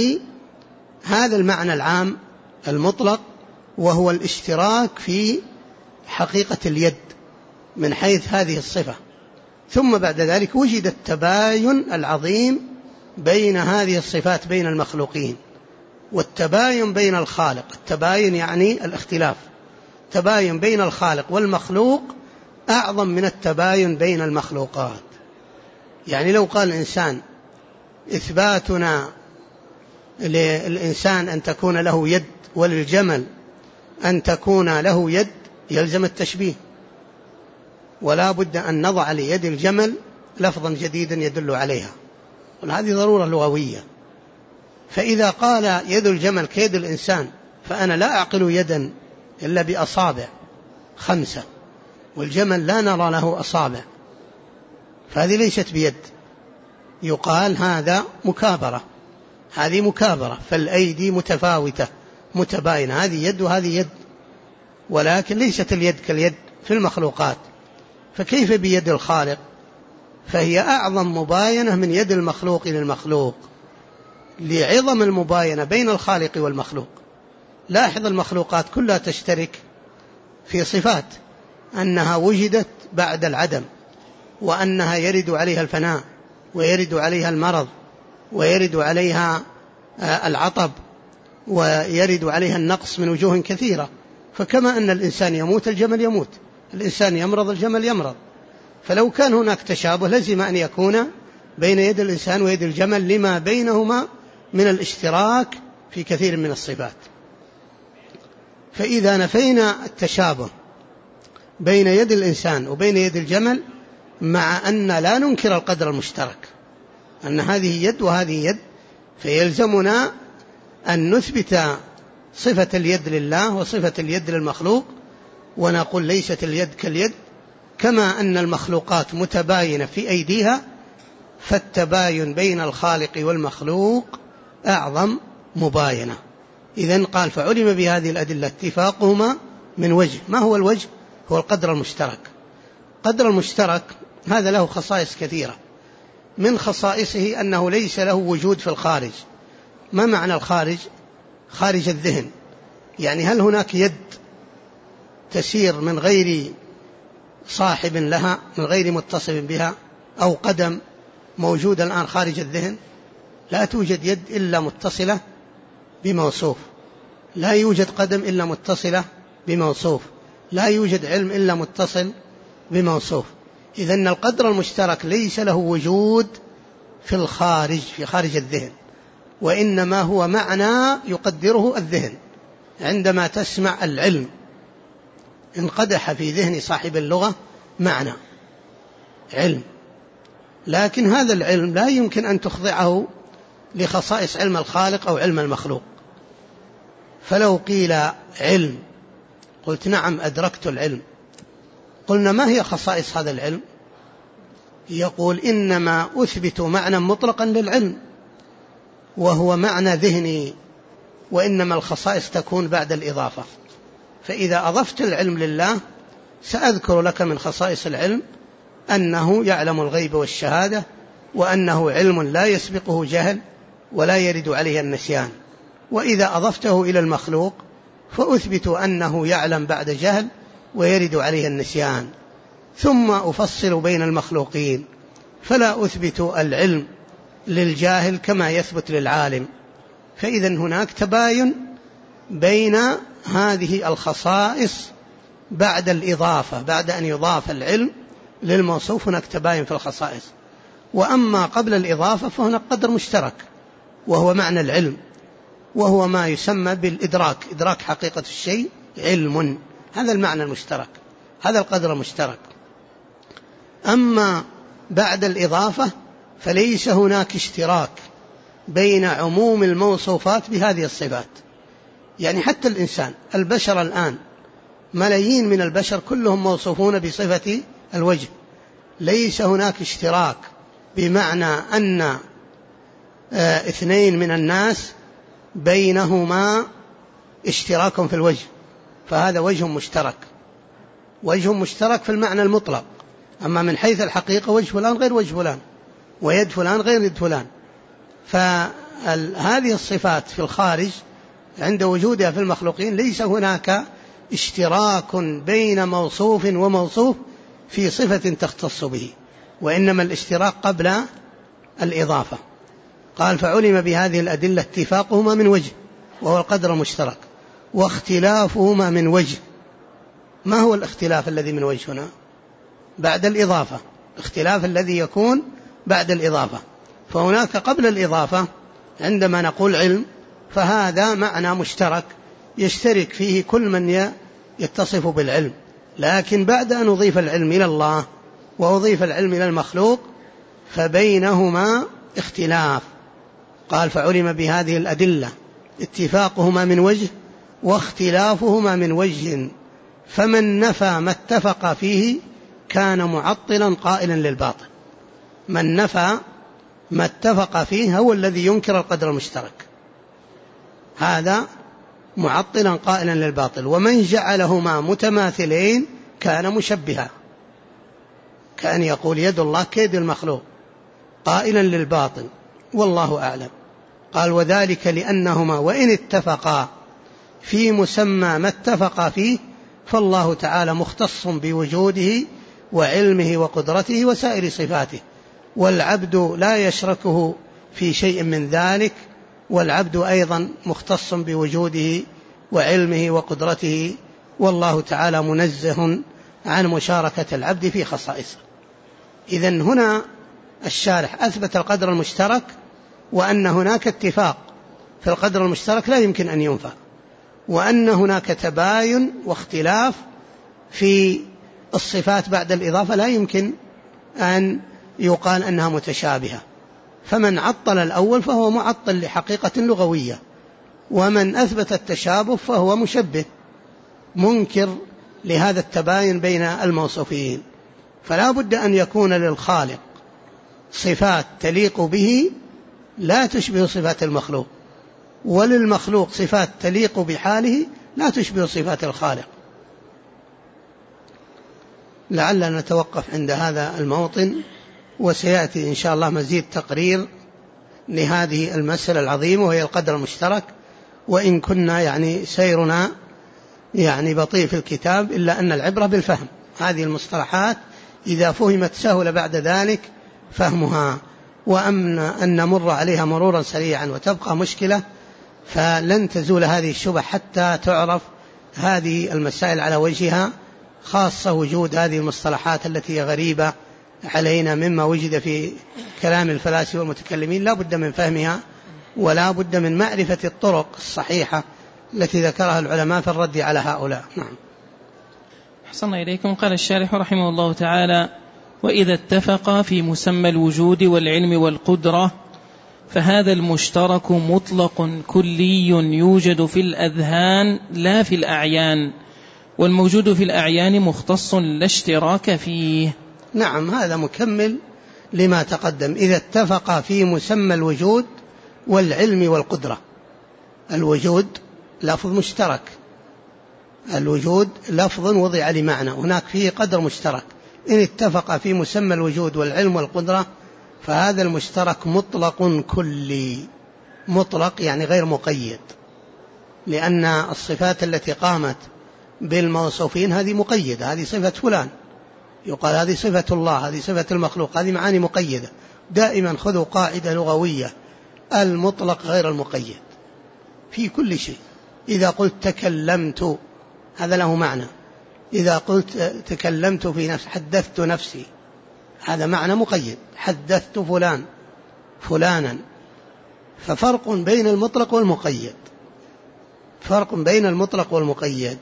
[SPEAKER 2] هذا المعنى العام المطلق وهو الاشتراك في حقيقة اليد من حيث هذه الصفة. ثم بعد ذلك وجد التباين العظيم بين هذه الصفات بين المخلوقين والتباين بين الخالق. التباين يعني الاختلاف، تباين بين الخالق والمخلوق أعظم من التباين بين المخلوقات. يعني لو قال الإنسان إثباتنا للإنسان أن تكون له يد وللجمل أن تكون له يد يلزم التشبيه، ولا بد أن نضع ليد الجمل لفظا جديدا يدل عليها، وهذه ضرورة لغوية. فإذا قال يد الجمل كيد الإنسان فأنا لا أعقل يدا إلا بأصابع 5، والجمل لا نرى له أصابع، فهذه ليست بيد. يقال هذا مكابرة، هذه مكابرة، فالأيدي متفاوتة متباينة، هذه يد وهذه يد، ولكن ليست اليد كاليد في المخلوقات. فكيف بيد الخالق؟ فهي أعظم مباينة من يد المخلوق للمخلوق لعظم المباينة بين الخالق والمخلوق. لاحظ المخلوقات كلها تشترك في صفات، أنها وجدت بعد العدم، وأنها يرد عليها الفناء ويرد عليها المرض ويرد عليها العطب ويرد عليها النقص من وجوه كثيرة. فكما أن الإنسان يموت الجمل يموت، الإنسان يمرض الجمل يمرض. فلو كان هناك تشابه لازم أن يكون بين يد الإنسان ويد الجمل لما بينهما من الاشتراك في كثير من الصفات. فإذا نفينا التشابه بين يد الإنسان وبين يد الجمل، مع أن لا ننكر القدر المشترك أن هذه يد وهذه يد، فيلزمنا أن نثبت صفة اليد لله وصفة اليد للمخلوق، ونقول ليست اليد كاليد، كما أن المخلوقات متباينة في أيديها، فالتباين بين الخالق والمخلوق أعظم مباينة. إذن قال فعلم بهذه الأدلة اتفاقهما من وجه. ما هو الوجه؟ هو القدر المشترك. قدر المشترك هذا له خصائص كثيرة، من خصائصه أنه ليس له وجود في الخارج. ما معنى الخارج؟ خارج الذهن، يعني هل هناك يد تسير من غير صاحب لها، من غير متصف بها، أو قدم موجودة الآن خارج الذهن؟ لا توجد يد إلا متصلة بموصوف، لا يوجد قدم إلا متصلة بموصوف، لا يوجد علم إلا متصل بموصوف. إذن القدر المشترك ليس له وجود في الخارج، في خارج الذهن، وإنما هو معنى يقدره الذهن. عندما تسمع العلم انقدح في ذهن صاحب اللغة معنى علم، لكن هذا العلم لا يمكن أن تخضعه لخصائص علم الخالق أو علم المخلوق. فلو قيل علم قلت نعم أدركت العلم، قلنا ما هي خصائص هذا العلم؟ يقول إنما أثبت معنى مطلقا للعلم وهو معنى ذهني، وإنما الخصائص تكون بعد الإضافة. فإذا أضفت العلم لله سأذكر لك من خصائص العلم أنه يعلم الغيب والشهادة، وأنه علم لا يسبقه جهل ولا يرد عليه النسيان. وإذا أضفته إلى المخلوق فأثبت أنه يعلم بعد جهل ويرد عليه النسيان. ثم أفصل بين المخلوقين، فلا أثبت العلم للجاهل كما يثبت للعالم. فإذا هناك تباين بين هذه الخصائص بعد الإضافة، بعد أن يضاف العلم للموصوف هناك تباين في الخصائص. وأما قبل الإضافة فهناك قدر مشترك وهو معنى العلم، وهو ما يسمى بالإدراك، إدراك حقيقة الشيء علم، هذا المعنى المشترك، هذا القدر المشترك. أما بعد الإضافة فليس هناك اشتراك بين عموم الموصوفات بهذه الصفات. يعني حتى الإنسان، البشر الآن ملايين من البشر كلهم موصوفون بصفة الوجه، ليس هناك اشتراك بمعنى أن اثنين من الناس بينهما اشتراك في الوجه، فهذا وجه مشترك، وجه مشترك في المعنى المطلق. أما من حيث الحقيقة وجه فلان غير وجه فلان، ويد فلان غير يد فلان. فهذه الصفات في الخارج عند وجودها في المخلوقين ليس هناك اشتراك بين موصوف وموصوف في صفة تختص به، وإنما الاشتراك قبل الإضافة. قال فعلم بهذه الأدلة اتفاقهما من وجه وهو القدر المشترك، واختلافهما من وجه. ما هو الاختلاف الذي من وجه هنا؟ بعد الإضافة، اختلاف الذي يكون بعد الإضافة. فهناك قبل الإضافة عندما نقول علم فهذا معنى مشترك يشترك فيه كل من يتصف بالعلم، لكن بعد أن أضيف العلم إلى الله وأضيف العلم إلى المخلوق فبينهما اختلاف. قال فعلم بهذه الأدلة اتفاقهما من وجه واختلافهما من وجه، فمن نفى ما اتفق فيه كان معطلا قائلا للباطل. من نفى ما اتفق فيه هو الذي ينكر القدر المشترك، هذا معطلا قائلا للباطل. ومن جعلهما متماثلين كان مشبها، كأن يقول يد الله كيد المخلوق، قائلا للباطل، والله أعلم. قال وذلك لأنهما وإن اتفقا في مسمى ما اتفقا فيه فالله تعالى مختص بوجوده وعلمه وقدرته وسائر صفاته، والعبد لا يشركه في شيء من ذلك، والعبد أيضا مختص بوجوده وعلمه وقدرته، والله تعالى منزه عن مشاركة العبد في خصائصه. إذن هنا الشارح أثبت القدر المشترك، وأن هناك اتفاق في القدر المشترك لا يمكن أن ينفى، وأن هناك تباين واختلاف في الصفات بعد الإضافة لا يمكن أن يقال أنها متشابهة. فمن عطل الأول فهو معطل لحقيقة لغوية، ومن أثبت التشابه فهو مشبه منكر لهذا التباين بين الموصوفين. فلا بد أن يكون للخالق صفات تليق به لا تشبه صفات المخلوق، وللمخلوق صفات تليق بحاله لا تشبه صفات الخالق. لعلنا نتوقف عند هذا الموطن، وسيأتي إن شاء الله مزيد تقرير لهذه المسألة العظيمة وهي القدر المشترك. وإن كنا سيرنا بطيء في الكتاب، إلا أن العبرة بالفهم. هذه المصطلحات إذا فهمت سهل بعد ذلك فهمها، وأما أن نمر عليها مرورا سريعا وتبقى مشكلة، فلن تزول هذه الشبهة حتى تعرف هذه المسائل على وجهها، خاصة وجود هذه المصطلحات التي هي غريبة علينا مما وجد في كلام الفلاسفة والمتكلمين. لا بد من فهمها، ولا بد من معرفة الطرق الصحيحة التي ذكرها العلماء في الرد على هؤلاء. نعم.
[SPEAKER 1] أحسن إليكم. قال الشارح رحمه الله تعالى: وإذا اتفقا في مسمى الوجود والعلم والقدرة فهذا المشترك مطلق كلي يوجد في الأذهان لا في الأعيان، والموجود في الأعيان مختص لا اشتراك فيه.
[SPEAKER 2] نعم، هذا مكمل لما تقدم. إذا اتفق في مسمى الوجود والعلم والقدرة. الوجود لفظ مشترك، الوجود لفظ وضع لمعنى، هناك فيه قدر مشترك. إن اتفق في مسمى الوجود والعلم والقدرة فهذا المشترك مطلق كلي. مطلق يعني غير مقيد، لأن الصفات التي قامت بالموصوفين هذه مقيدة، هذه صفة فلان، يقال هذه صفة الله، هذه صفة المخلوق، هذه معاني مقيدة. دائما خذوا قاعدة لغوية: المطلق غير المقيد في كل شيء. إذا قلت تكلمت هذا له معنى، إذا قلت تكلمت في نفسي، حدثت نفسي، هذا معنى مقيد، حدثت فلانا. ففرق بين المطلق والمقيد، فرق بين المطلق والمقيد.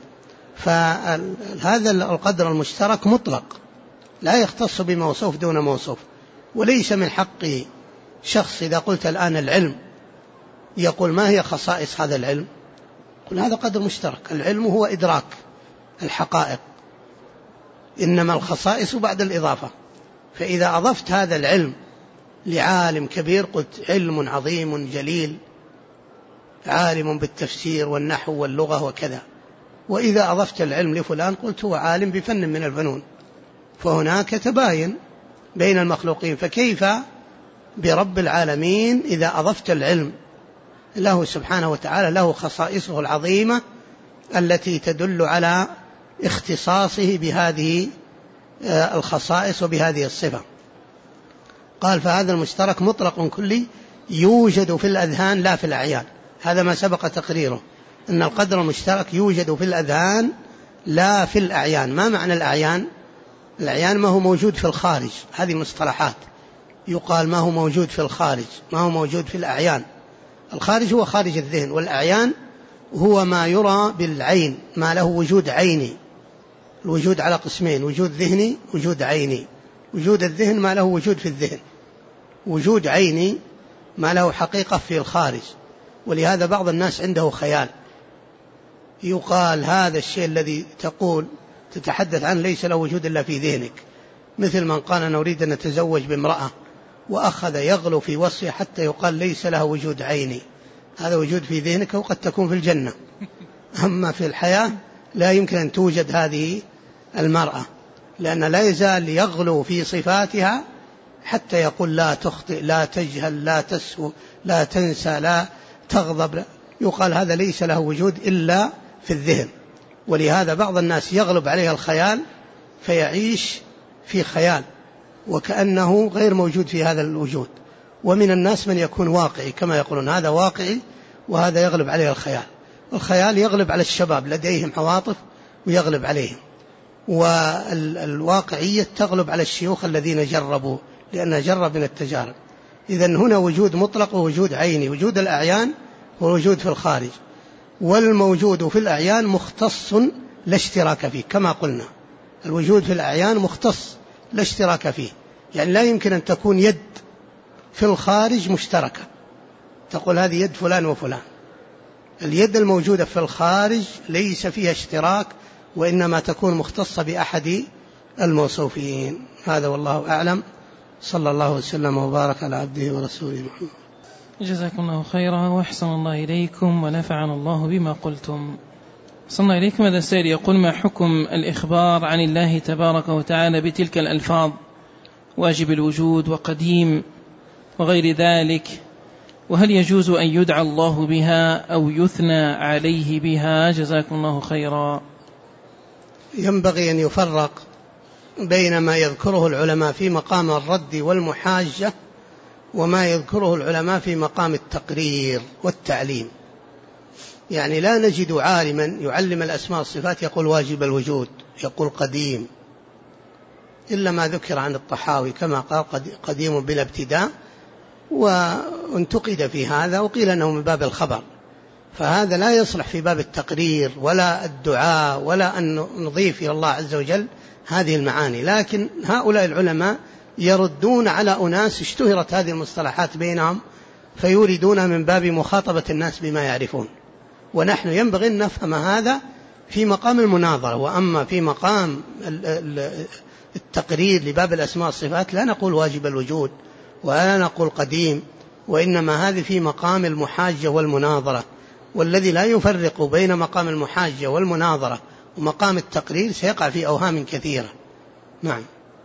[SPEAKER 2] فهذا القدر المشترك مطلق لا يختص بموصوف دون موصوف. وليس من حق شخص إذا قلت الآن العلم يقول ما هي خصائص هذا العلم؟ قل هذا قدر مشترك. العلم هو إدراك الحقائق، إنما الخصائص بعد الإضافة. فإذا أضفت هذا العلم لعالم كبير قلت علم عظيم جليل، عالم بالتفسير والنحو واللغة وكذا. وإذا أضفت العلم لفلان قلت هو عالم بفن من الفنون. فهناك تباين بين المخلوقين. فكيف برب العالمين إذا أضفت العلم له سبحانه وتعالى، له خصائصه العظيمة التي تدل على اختصاصه بهذه الخصائص وبهذه الصفة. قال فهذا المشترك مطلق كلي يوجد في الأذهان لا في الأعيان. هذا ما سبق تقريره، أن القدر المشترك يوجد في الأذهان لا في الأعيان. ما معنى الأعيان؟ الأعيان ما هو موجود في الخارج، هذه مصطلحات. يقال ما هو موجود في الخارج، ما هو موجود في الأعيان. الخارج هو خارج الذهن، والأعيان هو ما يرى بالعين، ما له وجود عيني. الوجود على قسمين: وجود ذهني، وجود عيني. وجود الذهن ما له وجود في الذهن، وجود عيني ما له حقيقة في الخارج. ولهذا بعض الناس عنده خيال، يقال هذا الشيء الذي تقول تتحدث عنه ليس له وجود إلا في ذهنك. مثل من قال أنا أريد أن أتزوج بامرأة وأخذ يغلو في وصفه حتى يقال ليس له وجود عيني، هذا وجود في ذهنك وقد تكون في الجنة، أما في الحياة لا يمكن أن توجد هذه المرأة، لأن لا يزال يغلو في صفاتها حتى يقول لا تخطئ، لا تجهل، لا تسهو، لا تنسى، لا تغضب. لا. يقال هذا ليس له وجود إلا في الذهن. ولهذا بعض الناس يغلب عليه الخيال فيعيش في خيال وكأنه غير موجود في هذا الوجود. ومن الناس من يكون واقعي كما يقولون، هذا واقعي وهذا يغلب عليه الخيال. الخيال يغلب على الشباب لديهم عواطف ويغلب عليهم، والواقعية تغلب على الشيوخ الذين جربوا، لأنها جرب من التجارب. إذن هنا وجود مطلق ووجود عيني. وجود الأعيان هو وجود في الخارج، والموجود في الأعيان مختص لا اشتراك فيه كما قلنا. الوجود في الأعيان مختص لا اشتراك فيه، يعني لا يمكن أن تكون يد في الخارج مشتركة تقول هذه يد فلان وفلان. اليد الموجودة في الخارج ليس فيها اشتراك، وإنما تكون مختصة بأحد الموصوفين. هذا والله أعلم. صلى الله وسلم وبارك على عبده ورسوله محمد.
[SPEAKER 1] جزاكم الله خيرا وأحسن الله إليكم ونفعنا الله بما قلتم. صلى إليكم. هذا السائل يقول: ما حكم الإخبار عن الله تبارك وتعالى بتلك الألفاظ واجب الوجود وقديم وغير ذلك؟ وهل يجوز أن يدعى الله بها أو يثنى عليه بها؟ جزاكم الله خيرا.
[SPEAKER 2] ينبغي أن يفرق بين ما يذكره العلماء في مقام الرد والمحاجة وما يذكره العلماء في مقام التقرير والتعليم. يعني لا نجد عالما يعلم الأسماء والصفات يقول واجب الوجود، يقول قديم، إلا ما ذكر عن الطحاوي كما قال قديم بلا ابتداء، وانتقد في هذا وقيل أنه من باب الخبر. فهذا لا يصلح في باب التقرير ولا الدعاء ولا أن نضيف إلى الله عز وجل هذه المعاني. لكن هؤلاء العلماء يردون على أناس اشتهرت هذه المصطلحات بينهم فيريدون من باب مخاطبة الناس بما يعرفون، ونحن ينبغي أن نفهم هذا في مقام المناظرة. وأما في مقام التقرير لباب الأسماء والصفات لا نقول واجب الوجود ولا نقول قديم، وإنما هذه في مقام المحاجة والمناظرة. والذي لا يفرق بين مقام المحاجة والمناظرة ومقام التقرير سيقع في أوهام كثيرة. نعم.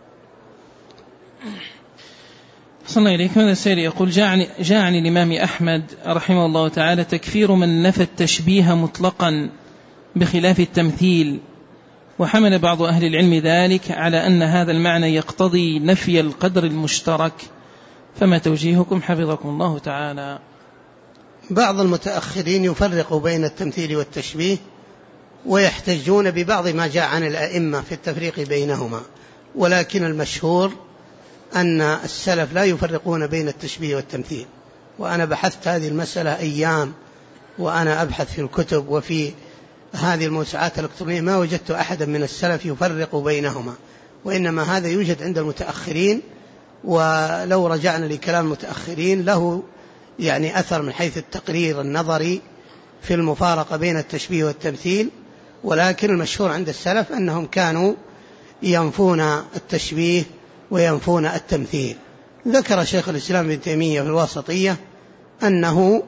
[SPEAKER 1] صلى الله عليه وسلم. السير يقول: جاء عن الإمام أحمد رحمه الله تعالى تكفير من نفى التشبيه مطلقا بخلاف التمثيل، وحمل بعض أهل العلم ذلك على أن هذا المعنى يقتضي نفي القدر المشترك، فما توجيهكم حفظكم الله تعالى؟
[SPEAKER 2] بعض المتأخرين يفرق بين التمثيل والتشبيه ويحتجون ببعض ما جاء عن الأئمة في التفريق بينهما، ولكن المشهور أن السلف لا يفرقون بين التشبيه والتمثيل. وأنا بحثت هذه المسألة أيام وأنا أبحث في الكتب وفي هذه الموسوعات الإلكترونية، ما وجدت أحدا من السلف يفرق بينهما، وإنما هذا يوجد عند المتأخرين. ولو رجعنا لكلام المتأخرين له يعني أثر من حيث التقرير النظري في المفارقة بين التشبيه والتمثيل، ولكن المشهور عند السلف أنهم كانوا ينفون التشبيه وينفون التمثيل. ذكر شيخ الإسلام ابن تيمية في الواسطية أنه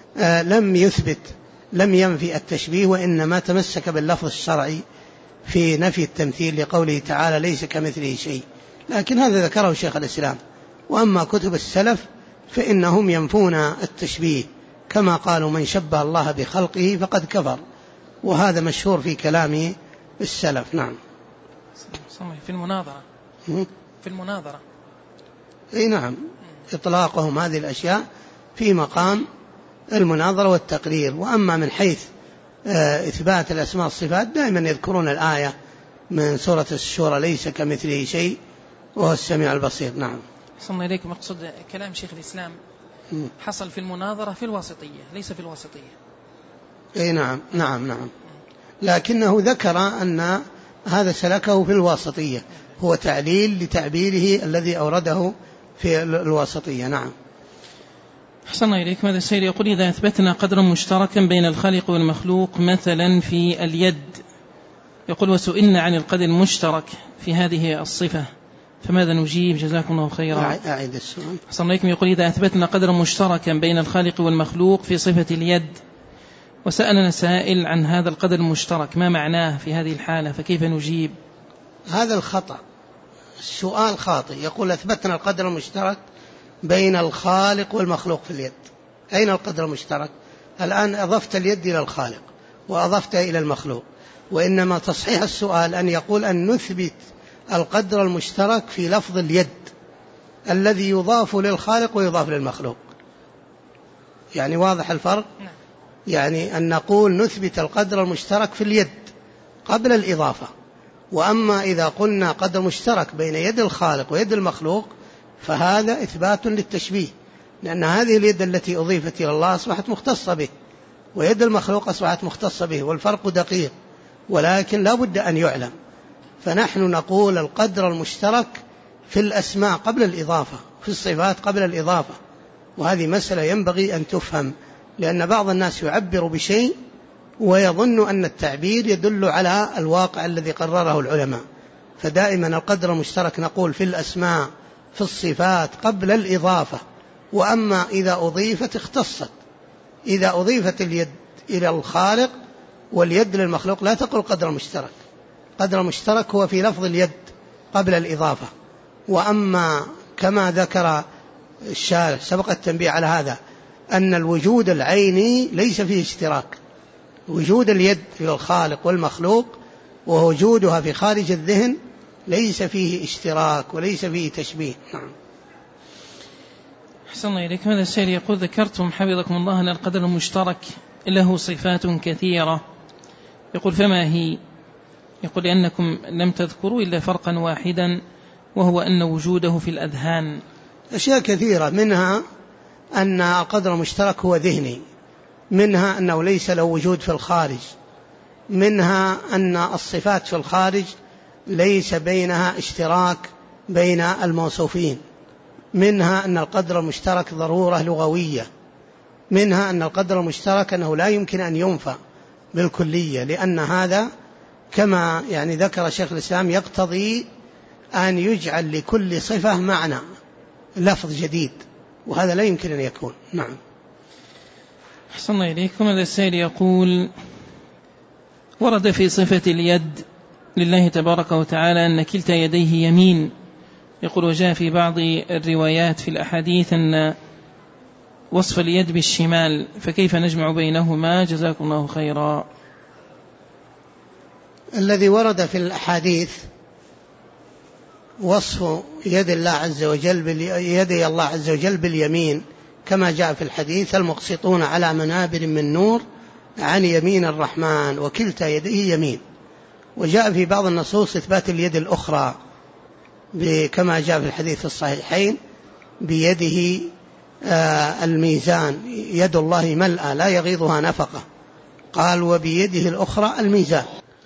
[SPEAKER 2] لم ينفي التشبيه، وإنما تمسك باللفظ الشرعي في نفي التمثيل لقوله تعالى ليس كمثله شيء، لكن هذا ذكره شيخ الإسلام. وأما كتب السلف فإنهم ينفون التشبيه كما قالوا من شبه الله بخلقه فقد كفر، وهذا مشهور في كلام السلف. نعم.
[SPEAKER 1] في المناظرة
[SPEAKER 2] أي نعم، إطلاقهم هذه الأشياء في مقام المناظرة والتقرير. وأما من حيث إثبات الأسماء والصفات دائما يذكرون الآية من سورة الشورى ليس كمثله شيء وهو السميع البصير. نعم.
[SPEAKER 1] صلى الله عليكم. مقصود كلام شيخ الإسلام حصل في المناظرة في الواسطية ليس في الواسطية.
[SPEAKER 2] أي نعم نعم نعم، لكنه ذكر أن هذا سلكه في الواسطية، هو تعليل لتعبيره الذي أورده في الواسطية. نعم.
[SPEAKER 1] أحسن الله إليكم. هذا السيد يقول: إذا أثبتنا قدرا مشتركا بين الخالق والمخلوق مثلا في اليد، يقول وسئلنا عن القدر المشترك في هذه الصفة فماذا نجيب؟ جزاكم الله خيرا.
[SPEAKER 2] أعيد السؤال.
[SPEAKER 1] أحسن الله إليكم. يقول: إذا أثبتنا قدرا مشتركا بين الخالق والمخلوق في صفة اليد وسألنا سائل عن هذا القدر المشترك ما معناه في هذه الحالة فكيف نجيب؟
[SPEAKER 2] هذا الخطأ، السؤال خاطئ. يقول أثبتنا القدر المشترك بين الخالق والمخلوق في اليد. أين القدر المشترك؟ الآن أضفت اليد إلى الخالق وأضفتها إلى المخلوق، وإنما تصحيح السؤال أن يقول أن نثبت القدر المشترك في لفظ اليد الذي يضاف للخالق ويضاف للمخلوق. يعني واضح الفرق؟ يعني أن نقول نثبت القدر المشترك في اليد قبل الإضافة. وأما إذا قلنا قدر مشترك بين يد الخالق ويد المخلوق فهذا إثبات للتشبيه، لأن هذه اليد التي أضيفت إلى الله أصبحت مختصة به، ويد المخلوق أصبحت مختصة به، والفرق دقيق ولكن لا بد أن يعلم. فنحن نقول القدر المشترك في الأسماء قبل الإضافة، في الصفات قبل الإضافة، وهذه مسألة ينبغي أن تفهم، لأن بعض الناس يعبر بشيء ويظن أن التعبير يدل على الواقع الذي قرره العلماء. فدائما القدر المشترك نقول في الأسماء في الصفات قبل الإضافة، وأما إذا أضيفت اختصت. إذا أضيفت اليد إلى الخالق واليد للمخلوق لا تقول قدر مشترك. قدر مشترك هو في لفظ اليد قبل الإضافة. وأما كما ذكر الشارح سبق التنبيه على هذا أن الوجود العيني ليس فيه اشتراك، وجود اليد للخالق والمخلوق ووجودها في خارج الذهن ليس فيه اشتراك وليس فيه تشبيه. نعم.
[SPEAKER 1] أحسن الله إليك. هذا السائل يقول ذكرتم حفظكم الله أن القدر المشترك له صفات كثيرة، يقول فما هي؟ يقول لأنكم لم تذكروا إلا فرقا واحدا وهو أن وجوده في الأذهان.
[SPEAKER 2] أشياء كثيرة، منها أن القدر المشترك هو ذهني، منها أنه ليس له وجود في الخارج، منها أن الصفات في الخارج ليس بينها اشتراك بين الموصوفين، منها أن القدر المشترك ضرورة لغوية، منها أن القدر المشترك أنه لا يمكن أن ينفى بالكلية، لأن هذا كما يعني ذكر شيخ الإسلام يقتضي أن يجعل لكل صفة معنى لفظ جديد، وهذا لا يمكن أن يكون. نعم.
[SPEAKER 1] أحسن الله إليكم. هذا السائل يقول ورد في صفة اليد لله تبارك وتعالى أن كلتا يديه يمين، يقول وجاء في بعض الروايات في الأحاديث أن وصف اليد بالشمال، فكيف نجمع بينهما؟ جزاكم الله خيرا.
[SPEAKER 2] الذي ورد في الأحاديث وصف يد الله عز وجل يدي الله عز وجل باليمين كما جاء في الحديث المقسطون على منابر من نور عن يمين الرحمن وكلتا يديه يمين. وجاء في بعض النصوص إثبات اليد الأخرى كما جاء في الحديث في الصحيحين بيده الميزان، يد الله ملأى لا يغيضها نفقة، قال وبيده الأخرى الميزان.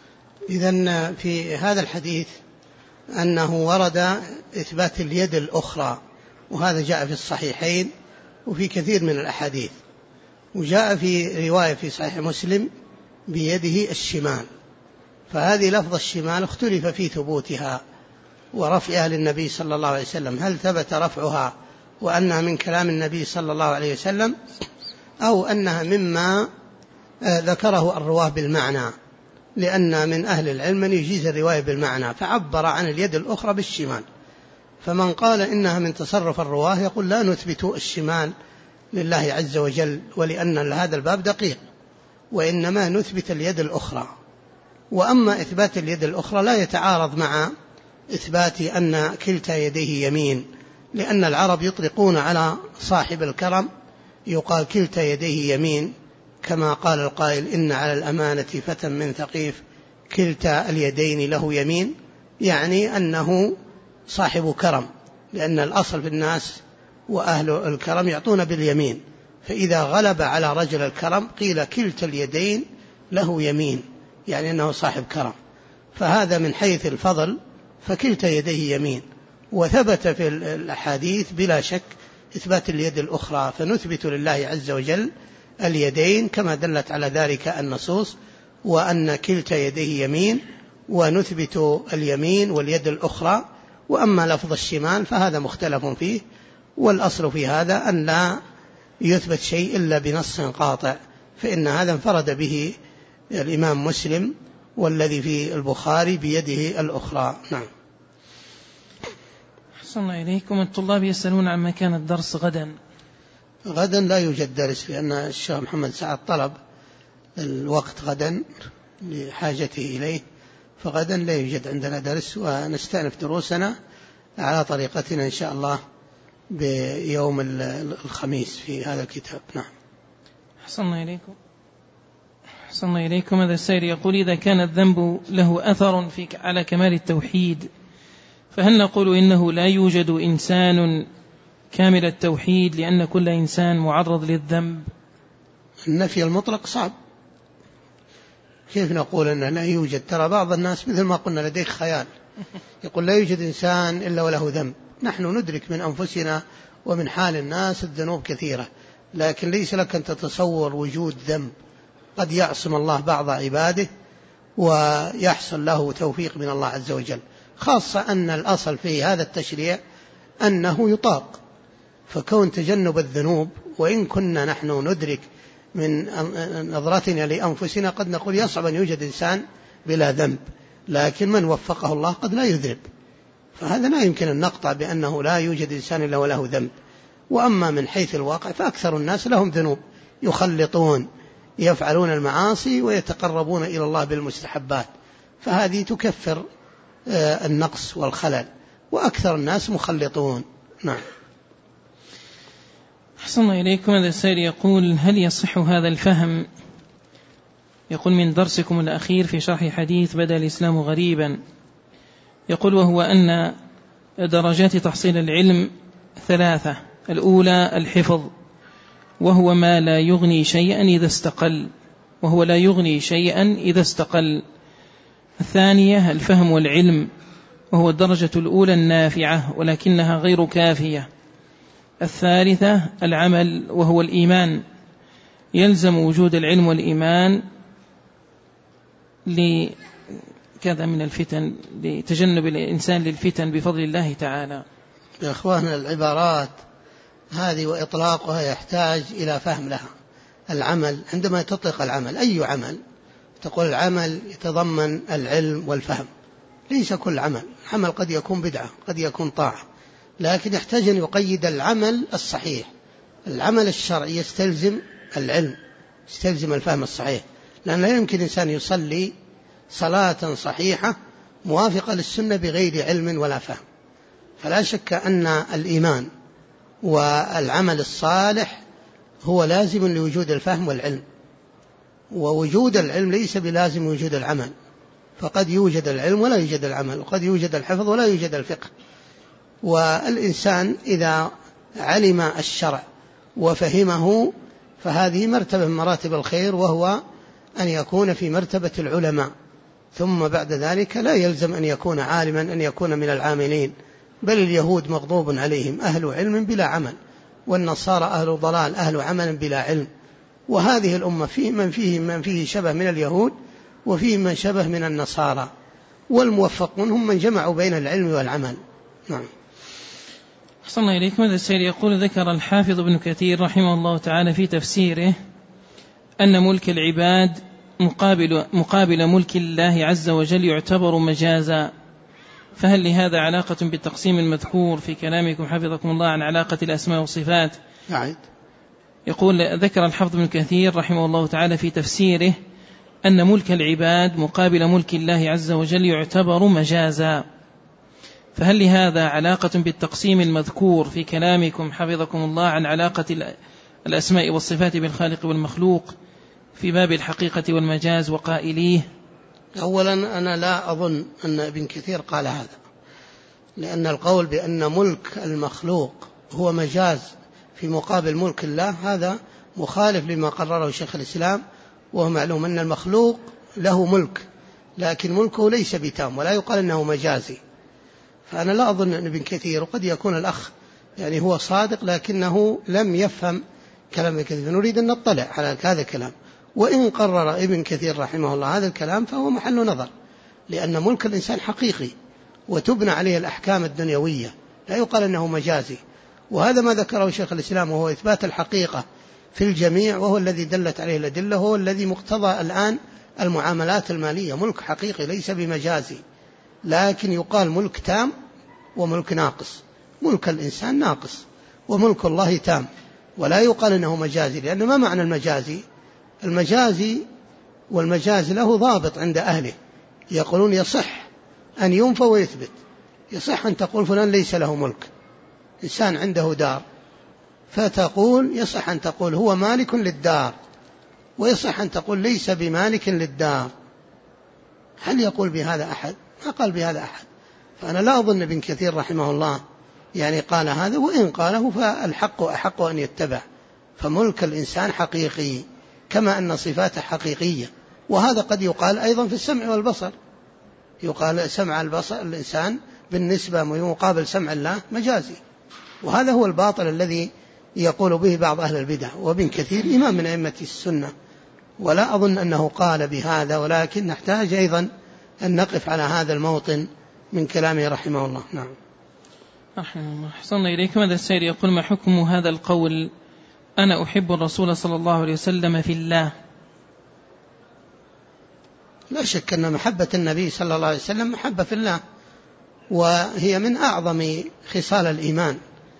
[SPEAKER 2] إذن في هذا الحديث أنه ورد إثبات اليد الأخرى، وهذا جاء في الصحيحين وفي كثير من الأحاديث. وجاء في رواية في صحيح مسلم بيده الشمال، فهذه لفظ الشمال اختلف في ثبوتها ورفعها للنبي صلى الله عليه وسلم، هل ثبت رفعها وأنها من كلام النبي صلى الله عليه وسلم أو أنها مما ذكره الرواه بالمعنى، لأن من أهل العلم من يجيز الرواية بالمعنى فعبر عن اليد الأخرى بالشمال. فمن قال إنها من تصرف الرواه يقول لا نثبت الشمال لله عز وجل، ولأن هذا الباب دقيق، وإنما نثبت اليد الأخرى. وأما إثبات اليد الأخرى لا يتعارض مع إثبات أن كلتا يديه يمين، لأن العرب يطلقون على صاحب الكرم يقال كلتا يديه يمين، كما قال القائل إن على الأمانة فتى من ثقيف كلتا اليدين له يمين، يعني أنه صاحب كرم، لأن الأصل في الناس وأهل الكرم يعطون باليمين، فإذا غلب على رجل الكرم قيل كلتا اليدين له يمين، يعني أنه صاحب كرم. فهذا من حيث الفضل فكلتا يديه يمين. وثبت في الأحاديث بلا شك إثبات اليد الأخرى، فنثبت لله عز وجل اليدين كما دلت على ذلك النصوص، وأن كلتا يديه يمين، ونثبت اليمين واليد الأخرى. وأما لفظ الشمال فهذا مختلف فيه، والأصل في هذا أن لا يثبت شيء إلا بنص قاطع، فإن هذا انفرد به الإمام مسلم، والذي في البخاري بيده الأخرى. نعم.
[SPEAKER 1] أحسن الله إليكم. الطلاب يسألون عن مكان الدرس غدا.
[SPEAKER 2] غدا لا يوجد درس، لأن الشيخ محمد سعد طلب الوقت غدا لحاجته إليه، فغدا لا يوجد عندنا درس، ونستأنف دروسنا على طريقتنا إن شاء الله بيوم الخميس في هذا الكتاب. نعم.
[SPEAKER 1] أحسن إليكم. هذا السائل يقول: إذا كان الذنب له أثر على كمال التوحيد، فهل نقول إنه لا يوجد إنسان كامل التوحيد لأن كل إنسان معرض للذنب؟
[SPEAKER 2] النفي المطلق صعب، كيف نقول أنه لا يوجد؟ ترى بعض الناس مثل ما قلنا لديه خيال، يقول لا يوجد إنسان إلا وله ذنب. نحن ندرك من أنفسنا ومن حال الناس الذنوب كثيرة، لكن ليس لك أن تتصور وجود ذنب. قد يعصم الله بعض عباده ويحصل له توفيق من الله عز وجل، خاصة أن الأصل في هذا التشريع أنه يطاق. فكون تجنب الذنوب، وإن كنا نحن ندرك من نظرتنا لأنفسنا قد نقول يصعب أن يوجد إنسان بلا ذنب، لكن من وفقه الله قد لا يذنب، فهذا لا يمكن أن نقطع بأنه لا يوجد إنسان إلا وله ذنب. وأما من حيث الواقع فأكثر الناس لهم ذنوب، يخلطون، يفعلون المعاصي ويتقربون إلى الله بالمستحبات، فهذه تكفر النقص والخلل، وأكثر الناس مخلطون. نعم.
[SPEAKER 1] أحسن إليكم. هذا السائل يقول: هل يصح هذا الفهم؟ يقول: من درسكم الأخير في شرح حديث بدأ الإسلام غريبا، يقول: وهو أن درجات تحصيل العلم 3: الأولى الحفظ، وهو ما لا يغني شيئا إذا استقل، الثانية الفهم والعلم، وهو الدرجة الأولى النافعة ولكنها غير كافية، الثالثة العمل وهو الإيمان، يلزم وجود العلم والإيمان لكذا من الفتن، لتجنب الإنسان للفتن بفضل الله تعالى.
[SPEAKER 2] يا أخواننا، العبارات هذه وإطلاقها يحتاج إلى فهم لها. العمل، عندما تطلق العمل أي عمل تقول العمل يتضمن العلم والفهم، ليس كل عمل قد يكون بدعة، قد يكون طاعة، لكن يحتاج أن يقيد العمل الصحيح. العمل الشرعي يستلزم العلم، يستلزم الفهم الصحيح، لأن لا يمكن إنسان يصلي صلاة صحيحة موافقة للسنة بغير علم ولا فهم. فلا شك أن الإيمان والعمل الصالح هو لازم لوجود الفهم والعلم، ووجود العلم ليس بلازم وجود العمل، فقد يوجد العلم ولا يوجد العمل، وقد يوجد الحفظ ولا يوجد الفقه. والإنسان إذا علم الشرع وفهمه فهذه مرتبة من مراتب الخير، وهو أن يكون في مرتبة العلماء، ثم بعد ذلك لا يلزم أن يكون عالما أن يكون من العاملين، بل اليهود مغضوب عليهم أهل علم بلا عمل، والنصارى أهل ضلال أهل عمل بلا علم. وهذه الأمة فيه من فيه شبه من اليهود، وفيه من شبه من النصارى، والموفقون هم من جمعوا بين العلم والعمل. نعم.
[SPEAKER 1] أحسن الله إليكم. هذا السائل يقول: ذكر الحافظ ابن كثير رحمه الله تعالى في تفسيره أن ملك العباد مقابل ملك الله عز وجل يعتبر مجازا، فهل لهذا علاقة بالتقسيم المذكور في كلامكم حفظكم الله عن علاقة الأسماء والصفات؟ يقول: ذكر الحافظ ابن كثير رحمه الله تعالى في تفسيره أن ملك العباد مقابل ملك الله عز وجل يعتبر مجازا، فهل لهذا علاقة بالتقسيم المذكور في كلامكم حفظكم الله عن علاقة الأسماء والصفات بالخالق والمخلوق في باب الحقيقة والمجاز وقائليه؟
[SPEAKER 2] أولا أنا لا أظن أن ابن كثير قال هذا، لأن القول بأن ملك المخلوق هو مجاز في مقابل ملك الله هذا مخالف لما قرره شيخ الإسلام، وهو معلوم أن المخلوق له ملك، لكن ملكه ليس بتام، ولا يقال أنه مجازي. فأنا لا أظن أن ابن كثير، وقد يكون الأخ يعني هو صادق لكنه لم يفهم كلام ابن كثير، نريد أن نطلع على هذا الكلام. وإن قرر ابن كثير رحمه الله هذا الكلام فهو محل نظر، لأن ملك الإنسان حقيقي وتبنى عليه الأحكام الدنيوية، لا يقال أنه مجازي. وهذا ما ذكره شيخ الإسلام، وهو إثبات الحقيقة في الجميع، وهو الذي دلت عليه الأدلة، هو الذي مقتضى الآن المعاملات المالية، ملك حقيقي ليس بمجازي. لكن يقال ملك تام وملك ناقص، ملك الإنسان ناقص وملك الله تام، ولا يقال أنه مجازي، لأن ما معنى المجازي؟ المجازي والمجاز له ضابط عند أهله، يقولون يصح أن ينفى ويثبت. يصح أن تقول فلان ليس له ملك، إنسان عنده دار، فتقول يصح أن تقول هو مالك للدار، ويصح أن تقول ليس بمالك للدار. هل يقول بهذا أحد؟ ما قال بهذا أحد. فأنا لا أظن ابن كثير رحمه الله يعني قال هذا، وإن قاله فالحق أحق أن يتبع. فملك الإنسان حقيقي كما أن صفاته حقيقية، وهذا قد يقال أيضا في السمع والبصر. يقال سمع البصر الإنسان بالنسبة مقابل سمع الله مجازي، وهذا هو الباطل الذي يقول به بعض أهل البدع. وابن كثير إمام من أئمة السنة، ولا أظن أنه قال بهذا، ولكن نحتاج أيضا أن نقف على هذا الموطن من كلامه رحمه الله. نعم.
[SPEAKER 1] رحمه الله. أحسن إليكم. هذا السائل يقول: ما حكم هذا القول: أنا أحب الرسول صلى الله عليه وسلم في الله؟
[SPEAKER 2] لا شك أن محبة النبي صلى الله عليه وسلم محبة في الله، وهي من أعظم خصال الإيمان،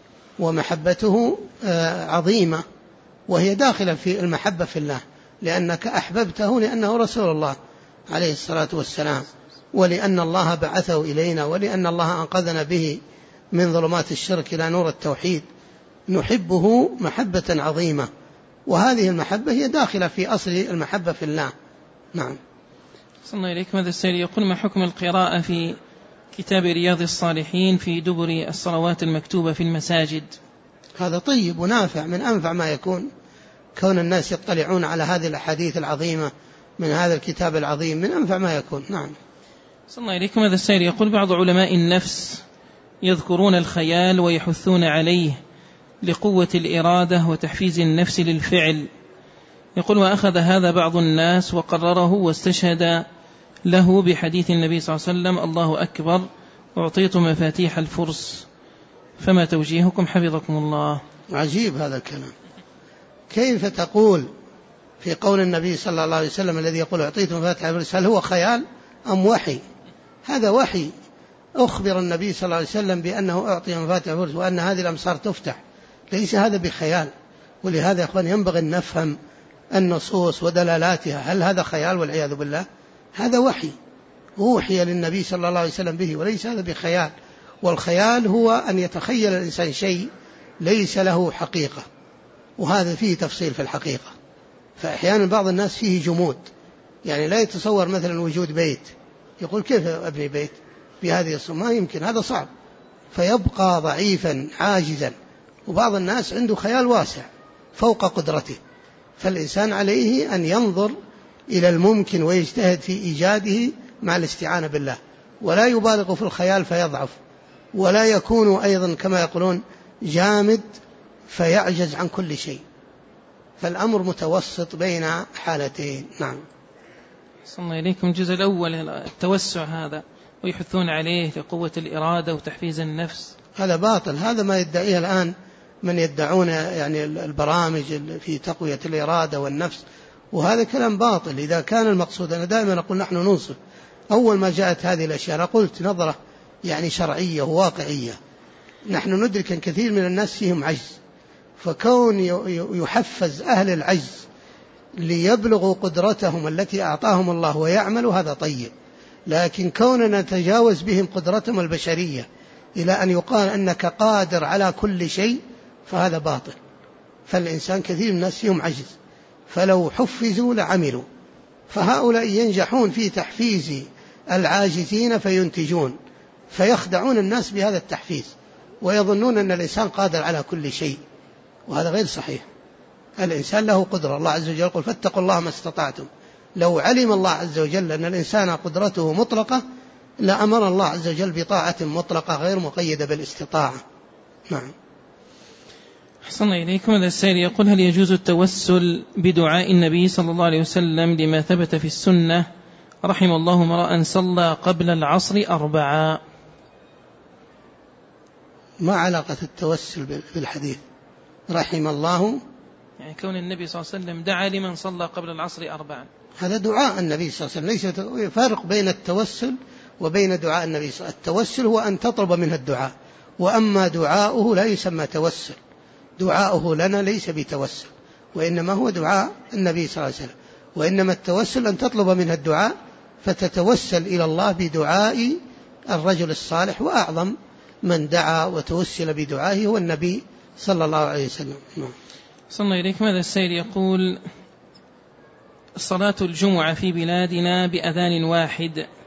[SPEAKER 2] ومحبته عظيمة، وهي داخلة في المحبة في الله، لأنك أحببته لأنه رسول الله عليه الصلاة والسلام، ولأن الله بعثه إلينا، ولأن الله أنقذنا به من ظلمات الشرك إلى نور التوحيد. نحبه محبة عظيمة، وهذه المحبة هي داخلة في أصل المحبة في الله. نعم.
[SPEAKER 1] صلى الله عليكم. هذا السائل يقول: ما حكم القراءة في كتاب رياض الصالحين في دبر الصلوات المكتوبة في المساجد؟
[SPEAKER 2] هذا طيب ونافع، من أنفع ما يكون، كون الناس يطلعون على هذه الأحاديث العظيمة من هذا الكتاب العظيم من أنفع ما يكون. نعم.
[SPEAKER 1] صلى الله عليكم. هذا السائل يقول: بعض علماء النفس يذكرون الخيال ويحثون عليه لقوة الإرادة وتحفيز النفس للفعل. يقول: وأخذ هذا بعض الناس وقرره واستشهد له بحديث النبي صلى الله عليه وسلم: الله أكبر أعطيت مفاتيح الفرس. فما توجيهكم حفظكم الله؟
[SPEAKER 2] عجيب هذا الكلام. كيف تقول في قول النبي صلى الله عليه وسلم الذي يقول أعطيت مفاتيح الفرس؟ هل هو خيال أم وحي؟ هذا وحي. أخبر النبي صلى الله عليه وسلم بأنه أعطي مفاتيح الفرس وأن هذه الأمصار تفتح، ليس هذا بخيال. ولهذا يا أخوان ينبغي أن نفهم النصوص ودلالاتها. هل هذا خيال؟ والعياذ بالله. هذا وحي أوحي للنبي صلى الله عليه وسلم به، وليس هذا بخيال. والخيال هو أن يتخيل الإنسان شيء ليس له حقيقة، وهذا فيه تفصيل في الحقيقة. فأحيانا بعض الناس فيه جمود، يعني لا يتصور مثلا وجود بيت، يقول كيف أبني بيت بهذه الصورة؟ ما يمكن، هذا صعب، فيبقى ضعيفا عاجزا. وبعض الناس عنده خيال واسع فوق قدرته، فالإنسان عليه أن ينظر إلى الممكن ويجتهد في إيجاده مع الاستعانة بالله، ولا يبالغ في الخيال فيضعف، ولا يكون أيضا كما يقولون جامد فيعجز عن كل شيء. فالأمر متوسط بين حالتين. نعم.
[SPEAKER 1] صلى الله إليكم. الجزء الأول التوسع هذا ويحثون عليه لقوة الإرادة وتحفيز النفس، هذا
[SPEAKER 2] باطل. هذا ما يدعيه الآن من يدعون يعني البرامج في تقوية الإرادة والنفس، وهذا كلام باطل. إذا كان المقصود، أنا دائما أقول نحن ننصف أول ما جاءت هذه الأشياء أنا قلت نظرة يعني شرعية وواقعية. نحن ندرك أن كثير من الناس فيهم عجز، فكون يحفز أهل العجز ليبلغوا قدرتهم التي أعطاهم الله ويعملوا، هذا طيب. لكن كوننا نتجاوز بهم قدرتهم البشرية إلى أن يقال أنك قادر على كل شيء، فهذا باطل. فالإنسان كثير من الناس فيهم عجز، فلو حفزوا لعملوا. فهؤلاء ينجحون في تحفيز العاجزين فينتجون، فيخدعون الناس بهذا التحفيز ويظنون أن الإنسان قادر على كل شيء، وهذا غير صحيح. الإنسان له قدرة، الله عز وجل يقول فاتقوا الله ما استطعتم. لو علم الله عز وجل أن الإنسان قدرته مطلقة لأمر الله عز وجل بطاعة مطلقة غير مقيدة بالاستطاعة. نعم.
[SPEAKER 1] أحسن إليكم. هذا السائل يقول: هل يجوز التوسل بدعاء النبي صلى الله عليه وسلم لما ثبت في السنة: رحم الله امرأ صلى قبل العصر 4؟
[SPEAKER 2] ما علاقة التوسل بالحديث رحم الله؟
[SPEAKER 1] يعني كون النبي صلى الله عليه وسلم دعا لمن صلى قبل العصر 4،
[SPEAKER 2] هذا دعاء النبي صلى الله عليه وسلم. ليس فرق بين التوسل وبين دعاء النبي صلى الله عليه وسلم. التوسل هو أن تطلب منه الدعاء، وأما دعاؤه لا يسمى توسل. دعاؤه لنا ليس بتوسل، وإنما هو دعاء النبي صلى الله عليه وسلم. وإنما التوسل أن تطلب منه الدعاء فتتوسل إلى الله بدعاء الرجل الصالح، وأعظم من دعا وتوسل بدعائه هو النبي صلى الله عليه وسلم.
[SPEAKER 1] صلى الله إليك. ماذا السائل يقول: صلاة الجمعة في بلادنا بأذان واحد